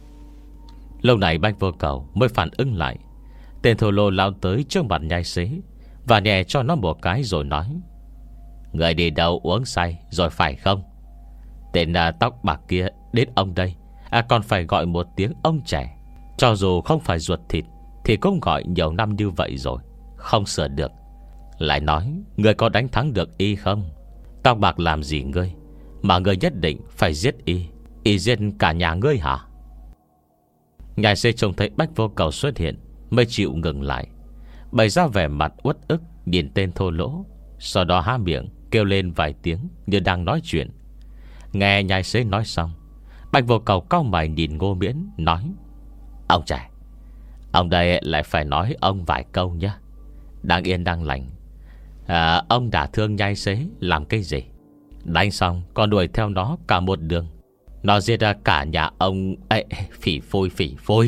Lúc này Bách Vô Cầu mới phản ứng lại. Tên thô lô lao tới trước mặt nhai xế và nhẹ cho nó một cái rồi nói: "Người đi đâu uống say rồi phải không? Tên à, tóc bạc kia đến ông đây à, còn phải gọi một tiếng ông trẻ. Cho dù không phải ruột thịt thì cũng gọi nhiều năm như vậy rồi, không sửa được. Lại nói người có đánh thắng được y không? Tóc bạc làm gì ngươi mà ngươi nhất định phải giết y? Y giết cả nhà ngươi hả?" Nhai xế trông thấy Bách Vô Cầu xuất hiện mới chịu ngừng lại, bày ra vẻ mặt uất ức nhìn tên thô lỗ, sau đó há miệng kêu lên vài tiếng như đang nói chuyện. Nghe nhai xế nói xong, Bách Vô Cầu cau mày nhìn Ngô Miễn nói: "Ông trẻ, ông đây lại phải nói ông vài câu nhé. Đang yên đang lành à, ông đả thương nhai xế làm cái gì? Đánh xong còn đuổi theo nó cả một đường. Nó giết ra cả nhà ông ấy. Phỉ phôi phỉ phôi."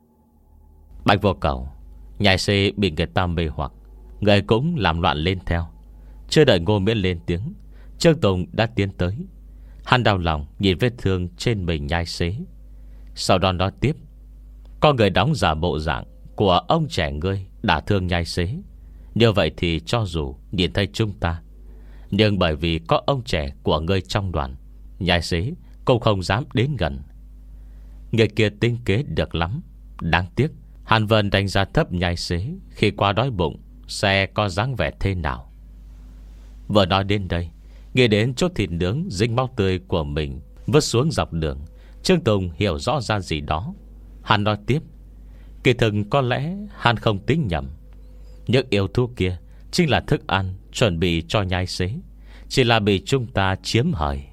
Bách Vô Cầu, nhai xế bị người ta mê hoặc, người cũng làm loạn lên theo. Chưa đợi Ngô Miễn lên tiếng, Trương Tùng đã tiến tới. Hắn đau lòng nhìn vết thương trên mình nhai xế, sau đó nói tiếp: "Có người đóng giả bộ dạng của ông trẻ ngươi đả thương nhai xế. Như vậy thì cho dù nhìn thấy chúng ta, nhưng bởi vì có ông trẻ của ngươi trong đoàn, nhai xế cũng không dám đến gần. Người kia tinh kế được lắm. Đáng tiếc Hàn Vân đánh giá thấp nhai xế khi qua đói bụng sẽ có dáng vẻ thế nào." Vừa nói đến đây, nghĩ đến chút thịt nướng dính máu tươi của mình vứt xuống dọc đường, Trương Tùng hiểu rõ ra gì đó. Hắn nói tiếp: "Kỳ thực có lẽ hắn không tính nhầm. Những yêu thú kia chính là thức ăn chuẩn bị cho nhai xế, chỉ là bị chúng ta chiếm hời."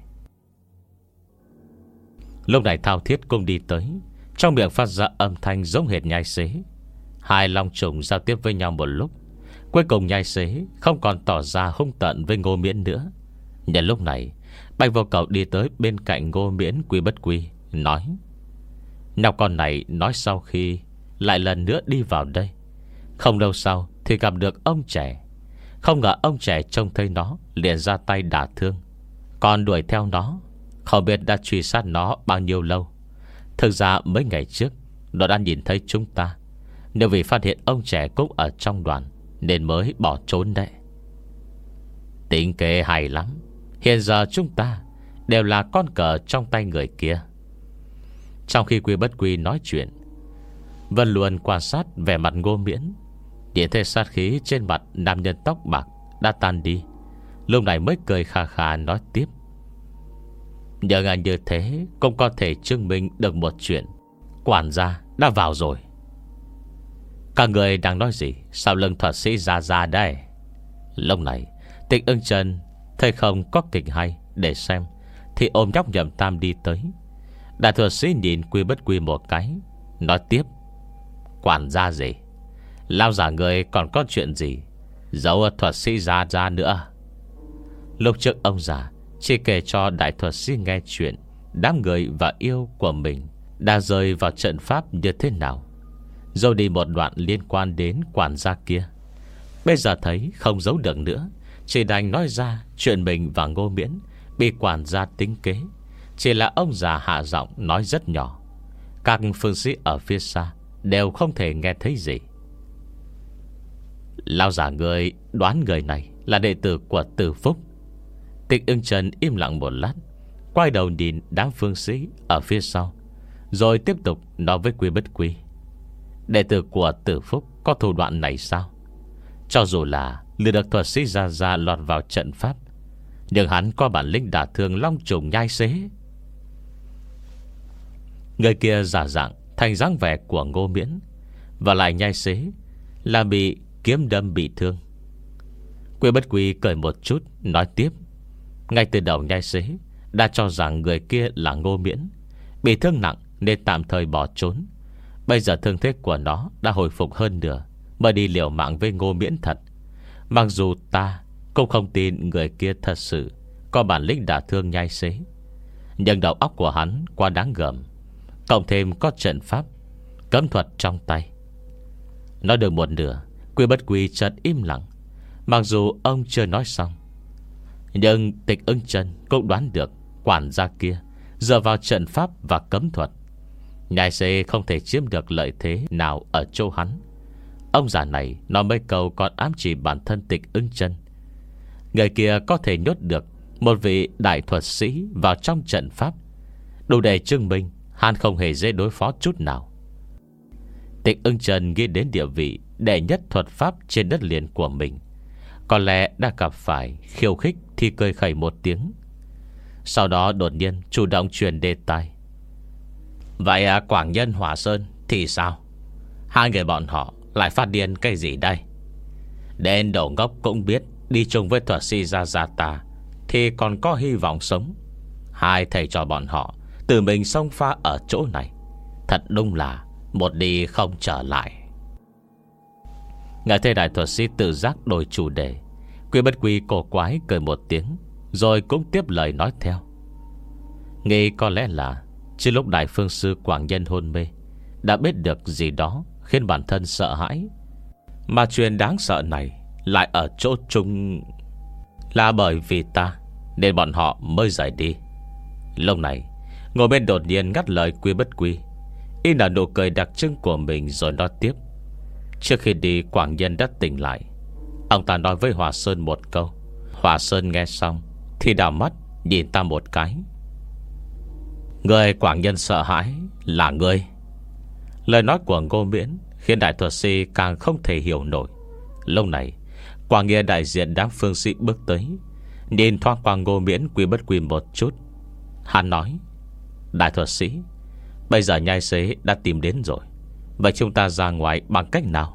Lúc này Thao Thiết cũng đi tới, trong miệng phát ra âm thanh giống hệt nhai xế. Hai long trùng giao tiếp với nhau một lúc. Cuối cùng nhai xế không còn tỏ ra hung tợn với Ngô Miễn nữa. Nhân lúc này, Bạch Vô Cầu đi tới bên cạnh Ngô Miễn Quy Bất Quy, nói: "Nhóc con này nói sau khi lại lần nữa đi vào đây, không lâu sau thì gặp được ông trẻ. Không ngờ ông trẻ trông thấy nó liền ra tay đả thương, còn đuổi theo nó. Không biết đã truy sát nó bao nhiêu lâu. Thực ra mấy ngày trước nó đã nhìn thấy chúng ta, nếu vì phát hiện ông trẻ cũng ở trong đoàn nên mới bỏ trốn đấy. Tính kế hay lắm. Hiện giờ chúng ta đều là con cờ trong tay người kia." Trong khi Quy Bất Quy nói chuyện, Vân luôn quan sát vẻ mặt Ngô Miễn. Điện thế sát khí trên mặt nam nhân tóc bạc đã tan đi, lúc này mới cười khà khà nói tiếp: "Nhờ ngài như thế cũng có thể chứng minh được một chuyện. Quản gia đã vào rồi." Các người đang nói gì sau lưng thuật sĩ ra ra đây? Lúc này Tịch Ưng Trần thấy không có kịch hay để xem thì ôm nhóc Nhậm Tam đi tới. Đại thuật sĩ nhìn Quy Bất Quy một cái, nói tiếp: "Quản gia gì? Lao giả người còn có chuyện gì giấu thuật sĩ ra ra nữa?" Lúc trước ông già chỉ kể cho đại thuật sĩ nghe chuyện đám người và yêu của mình đã rơi vào trận pháp như thế nào, rồi đi một đoạn liên quan đến quản gia kia. Bây giờ thấy không giấu được nữa, chỉ đành nói ra chuyện mình và Ngô Miễn bị quản gia tính kế, Chỉ là ông già hạ giọng nói rất nhỏ. Các phương sĩ ở phía xa đều không thể nghe thấy gì. Lão già người đoán người này là đệ tử của Từ Phúc. Tịch Ưng Trần im lặng một lát, quay đầu nhìn đám phương sĩ ở phía sau, rồi tiếp tục nói với Quy Bất Quy. Đệ tử của Từ Phúc có thủ đoạn này sao? Cho dù là lừa được thuật sĩ Gia Gia lọt vào trận pháp, nhưng hắn có bản lĩnh đả thương long trùng nhai xế. Người kia giả dạng thành dáng vẻ của Ngô Miễn, và lại nhai xế là bị kiếm đâm bị thương. Quy Bất Quy cười một chút, nói tiếp. Ngay từ đầu nhai xế đã cho rằng người kia là Ngô Miễn, bị thương nặng nên tạm thời bỏ trốn. Bây giờ thương thế của nó đã hồi phục hơn nữa, mới đi liều mạng với Ngô Miễn thật. Mặc dù ta cũng không tin người kia thật sự có bản lĩnh đả thương nhai xế, nhưng đầu óc của hắn quá đáng gờm, cộng thêm có trận pháp cấm thuật trong tay. Nói được một nửa, Quy Bất Quy chợt im lặng. Mặc dù ông chưa nói xong, nhưng Tịch Ưng Chân cũng đoán được quản gia kia dựa vào trận pháp và cấm thuật, nhai xế không thể chiếm được lợi thế nào ở chỗ hắn. Ông già này nói mấy câu còn ám chỉ bản thân Tịch Ưng Chân. Người kia có thể nhốt được một vị đại thuật sĩ vào trong trận pháp, đủ để chứng minh hắn không hề dễ đối phó chút nào. Tịch Ưng Chân nghĩ đến địa vị đệ nhất thuật pháp trên đất liền của mình, có lẽ đã gặp phải khiêu khích, thì cười khẩy một tiếng. Sau đó đột nhiên chủ động truyền đề tài. Vậy à, Quảng Nhân Hỏa Sơn thì sao? Hai người bọn họ lại phát điên cái gì đây? Đến đầu ngốc cũng biết đi chung với thuật sĩ Gia Gia ta thì còn có hy vọng sống. Hai thầy trò bọn họ tự mình xông pha ở chỗ này, thật đúng là một đi không trở lại. Ngài thấy đại thuật sĩ tự giác đổi chủ đề, Quy Bất Quy cổ quái cười một tiếng, rồi cũng tiếp lời nói theo. Nghĩ có lẽ là trước lúc đại phương sư Quảng Nhân hôn mê đã biết được gì đó khiến bản thân sợ hãi, mà chuyện đáng sợ này lại ở chỗ chung là bởi vì ta, nên bọn họ mới rời đi. Lúc này ngồi bên đột nhiên ngắt lời Quy Bất Quy, y là nụ cười đặc trưng của mình, rồi nói tiếp. Trước khi đi, Quảng Nhân đã tỉnh lại. Ông ta nói với Hòa Sơn một câu. Hòa Sơn nghe xong thì đảo mắt nhìn ta một cái. Người Quảng Nhân sợ hãi là ngươi. Lời nói của Ngô Miễn khiến đại thuật sĩ càng không thể hiểu nổi. Lúc này Quảng Nghĩa đại diện đám phương sĩ bước tới, nhìn thoáng qua Ngô Miễn Quy Bất Quy một chút. Hắn nói. Đại thuật sĩ, bây giờ nhai xế đã tìm đến rồi, vậy chúng ta ra ngoài bằng cách nào?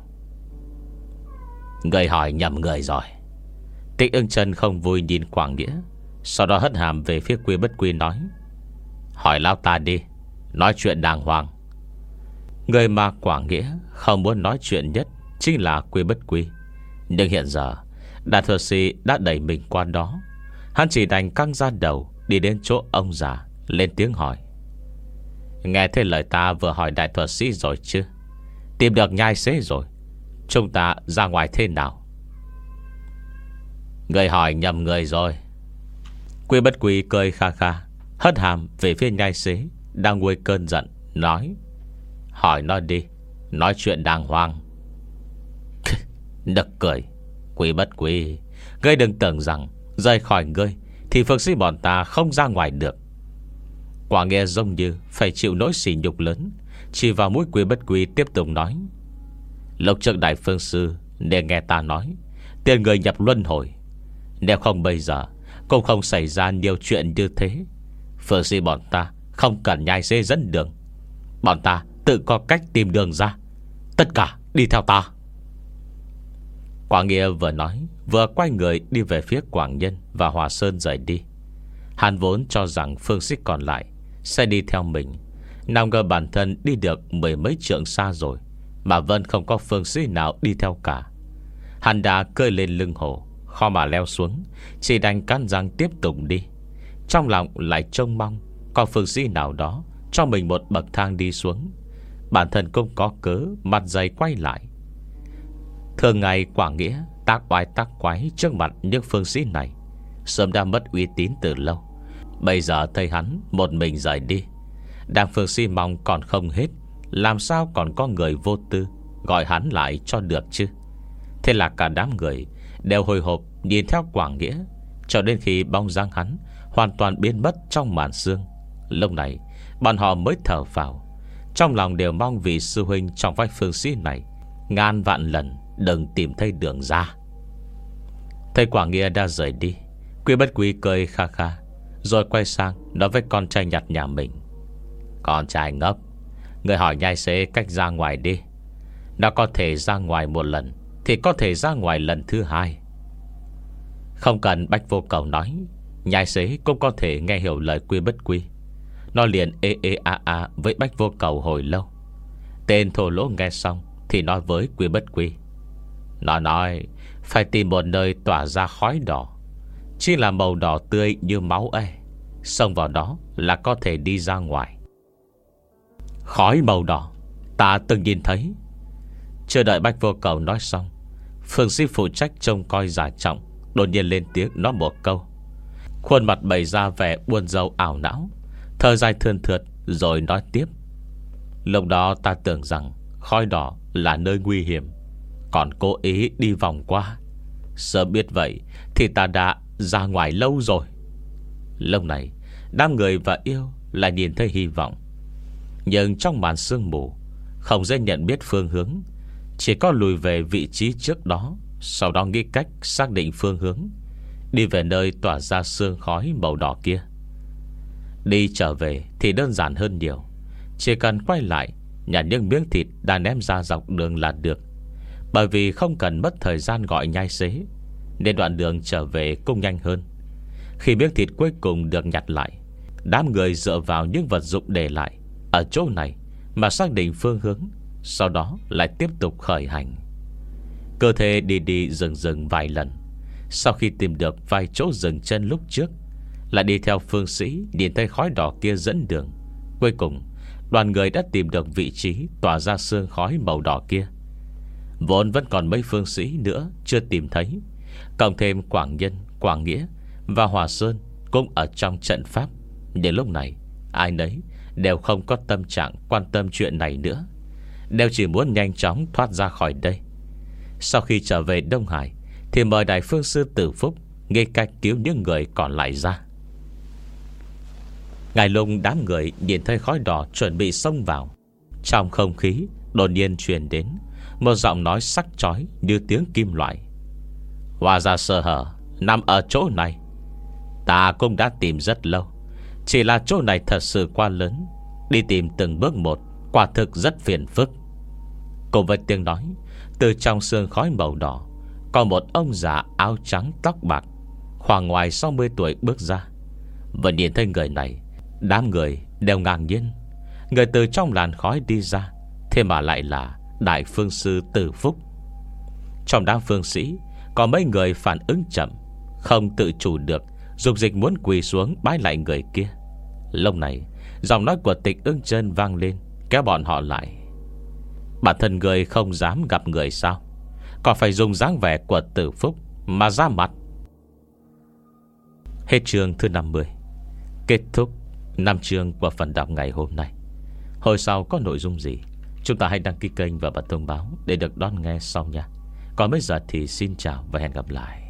Người hỏi nhầm người rồi. Tịch Ưng Chân không vui nhìn Quảng Nghĩa, sau đó hất hàm về phía Quy Bất Quy nói. Hỏi lão ta đi, nói chuyện đàng hoàng. Người mà Quảng Nghĩa không muốn nói chuyện nhất chính là Quy Bất Quy. Nhưng hiện giờ đại thuật sĩ đã đẩy mình qua đó, hắn chỉ đành căng ra đầu đi đến chỗ ông già, lên tiếng hỏi. Nghe thấy lời ta vừa hỏi đại thuật sĩ rồi chứ? Tìm được nhai xế rồi, chúng ta ra ngoài thế nào? Người hỏi nhầm người rồi. Quy Bất Quy cười kha kha, hất hàm về phía nhai xế đang nguôi cơn giận, nói. Hỏi nó đi, nói chuyện đàng hoàng. Nực cười. Quy Bất Quy, ngươi đừng tưởng rằng rời khỏi ngươi thì phương sĩ bọn ta không ra ngoài được. Quả nghe giống như phải chịu nỗi sỉ nhục lớn, chỉ vào mũi Quy Bất Quy tiếp tục nói. Lúc trước đại phương sư nên nghe ta nói, tiền người nhập luân hồi, nếu không bây giờ cũng không xảy ra nhiều chuyện như thế. Phương sĩ bọn ta không cần nhai xế dẫn đường, bọn ta tự có cách tìm đường ra. Tất cả đi theo ta. Quảng Nghĩa vừa nói vừa quay người đi về phía Quảng Nhân và Hòa Sơn rời đi. Hắn vốn cho rằng phương sĩ còn lại sẽ đi theo mình, nào ngờ bản thân đi được mười mấy trượng xa rồi mà vẫn không có phương sĩ nào đi theo cả. Hắn đã cơi lên lưng hổ, khó mà leo xuống, chỉ đành cắn răng tiếp tục đi. Trong lòng lại trông mong có phương sĩ nào đó cho mình một bậc thang đi xuống. Bản thân cũng có cớ mặt dày quay lại. Thường ngày Quảng Nghĩa tác oai tác quái trước mặt những phương sĩ này sớm đã mất uy tín từ lâu, Bây giờ thấy hắn một mình rời đi, Đàng Phương Si mong còn không hết, làm sao còn có người vô tư gọi hắn lại cho được chứ. Thế là cả đám người đều hồi hộp nhìn theo Quảng Nghĩa, cho đến khi bóng dáng hắn hoàn toàn biến mất trong màn sương. Lúc này bọn họ mới thở phào, trong lòng đều mong vì sư huynh trong vai Phương Sĩ này ngàn vạn lần đừng tìm thấy đường ra. Thấy Quảng Nghĩa đã rời đi, Quy Bất Quy cười kha kha, rồi quay sang nói với con trai nhặt nhà mình: Con trai ngốc, người hỏi nhai xế cách ra ngoài đi. Nó có thể ra ngoài một lần thì có thể ra ngoài lần thứ hai. Không cần Bách Vô Cầu nói, nhai xế cũng có thể nghe hiểu lời Quy Bất Quy. Nó liền ê ê a a với Bách Vô Cầu hồi lâu. Tên thổ lỗ nghe xong thì nói với Quy Bất Quy: Nó nói phải tìm một nơi tỏa ra khói đỏ, chỉ là màu đỏ tươi như máu ấy, xông vào đó là có thể đi ra ngoài. Khói màu đỏ ta từng nhìn thấy. Chưa đợi Bách Vô Cầu nói xong, Phương Sĩ phụ trách trông coi giả trọng đột nhiên lên tiếng nói một câu, khuôn mặt bày ra vẻ buồn rầu ảo não, thở dài thườn thượt rồi nói tiếp: Lúc đó ta tưởng rằng khói đỏ là nơi nguy hiểm, còn cố ý đi vòng qua. Sớm biết vậy thì ta đã ra ngoài lâu rồi. Lúc này đám người và yêu lại nhìn thấy hy vọng, nhưng trong màn sương mù không dễ nhận biết phương hướng, chỉ có lùi về vị trí trước đó, sau đó nghĩ cách xác định phương hướng, đi về nơi tỏa ra sương khói màu đỏ kia. Đi trở về thì đơn giản hơn nhiều, chỉ cần quay lại nhặt những miếng thịt đã ném ra dọc đường là được. Bởi vì không cần mất thời gian gọi nhai xế, nên đoạn đường trở về cũng nhanh hơn. Khi miếng thịt cuối cùng được nhặt lại, đám người dựa vào những vật dụng để lại ở chỗ này mà xác định phương hướng, sau đó lại tiếp tục khởi hành. Cơ thể đi đi dừng dừng vài lần. Sau khi tìm được vài chỗ dừng chân lúc trước, lại đi theo Phương Sĩ nhìn thấy khói đỏ kia dẫn đường. Cuối cùng đoàn người đã tìm được vị trí tỏa ra sương khói màu đỏ kia. Vốn vẫn còn mấy Phương Sĩ nữa chưa tìm thấy, cộng thêm Quảng Nhân, Quảng Nghĩa và Hòa Sơn cũng ở trong trận pháp. Đến lúc này ai nấy đều không có tâm trạng quan tâm chuyện này nữa, đều chỉ muốn nhanh chóng thoát ra khỏi đây. Sau khi trở về Đông Hải thì mời Đại Phương Sư Tử Phúc nghĩ cách cứu những người còn lại ra. Ngài lùng đám người nhìn thấy khói đỏ chuẩn bị xông vào, trong không khí đột nhiên truyền đến một giọng nói sắc chói như tiếng kim loại: Hóa ra sơ hở nằm ở chỗ này. Ta cũng đã tìm rất lâu, chỉ là chỗ này thật sự quá lớn, đi tìm từng bước một quả thực rất phiền phức. Cùng với tiếng nói, từ trong sương khói màu đỏ có một ông già áo trắng tóc bạc, khoảng ngoài sáu mươi tuổi bước ra. Vừa nhìn thấy người này, đám người đều ngạc nhiên. Người từ trong làn khói đi ra, thế mà lại là Đại Phương Sư Tử Phúc. Trong đám phương sĩ có mấy người phản ứng chậm, không tự chủ được, dục dịch muốn quỳ xuống bái lại người kia. Lúc này giọng nói của Tịch Ưng Chân vang lên, kéo bọn họ lại: Bản thân người không dám gặp người sao, còn phải dùng dáng vẻ của Tử Phúc mà ra mặt. Hết chương thứ năm mươi. Kết thúc năm chương của phần đọc ngày hôm nay. Hồi sau có nội dung gì, chúng ta hãy đăng ký kênh và bật thông báo để được đón nghe sau nha. Còn bây giờ thì xin chào và hẹn gặp lại.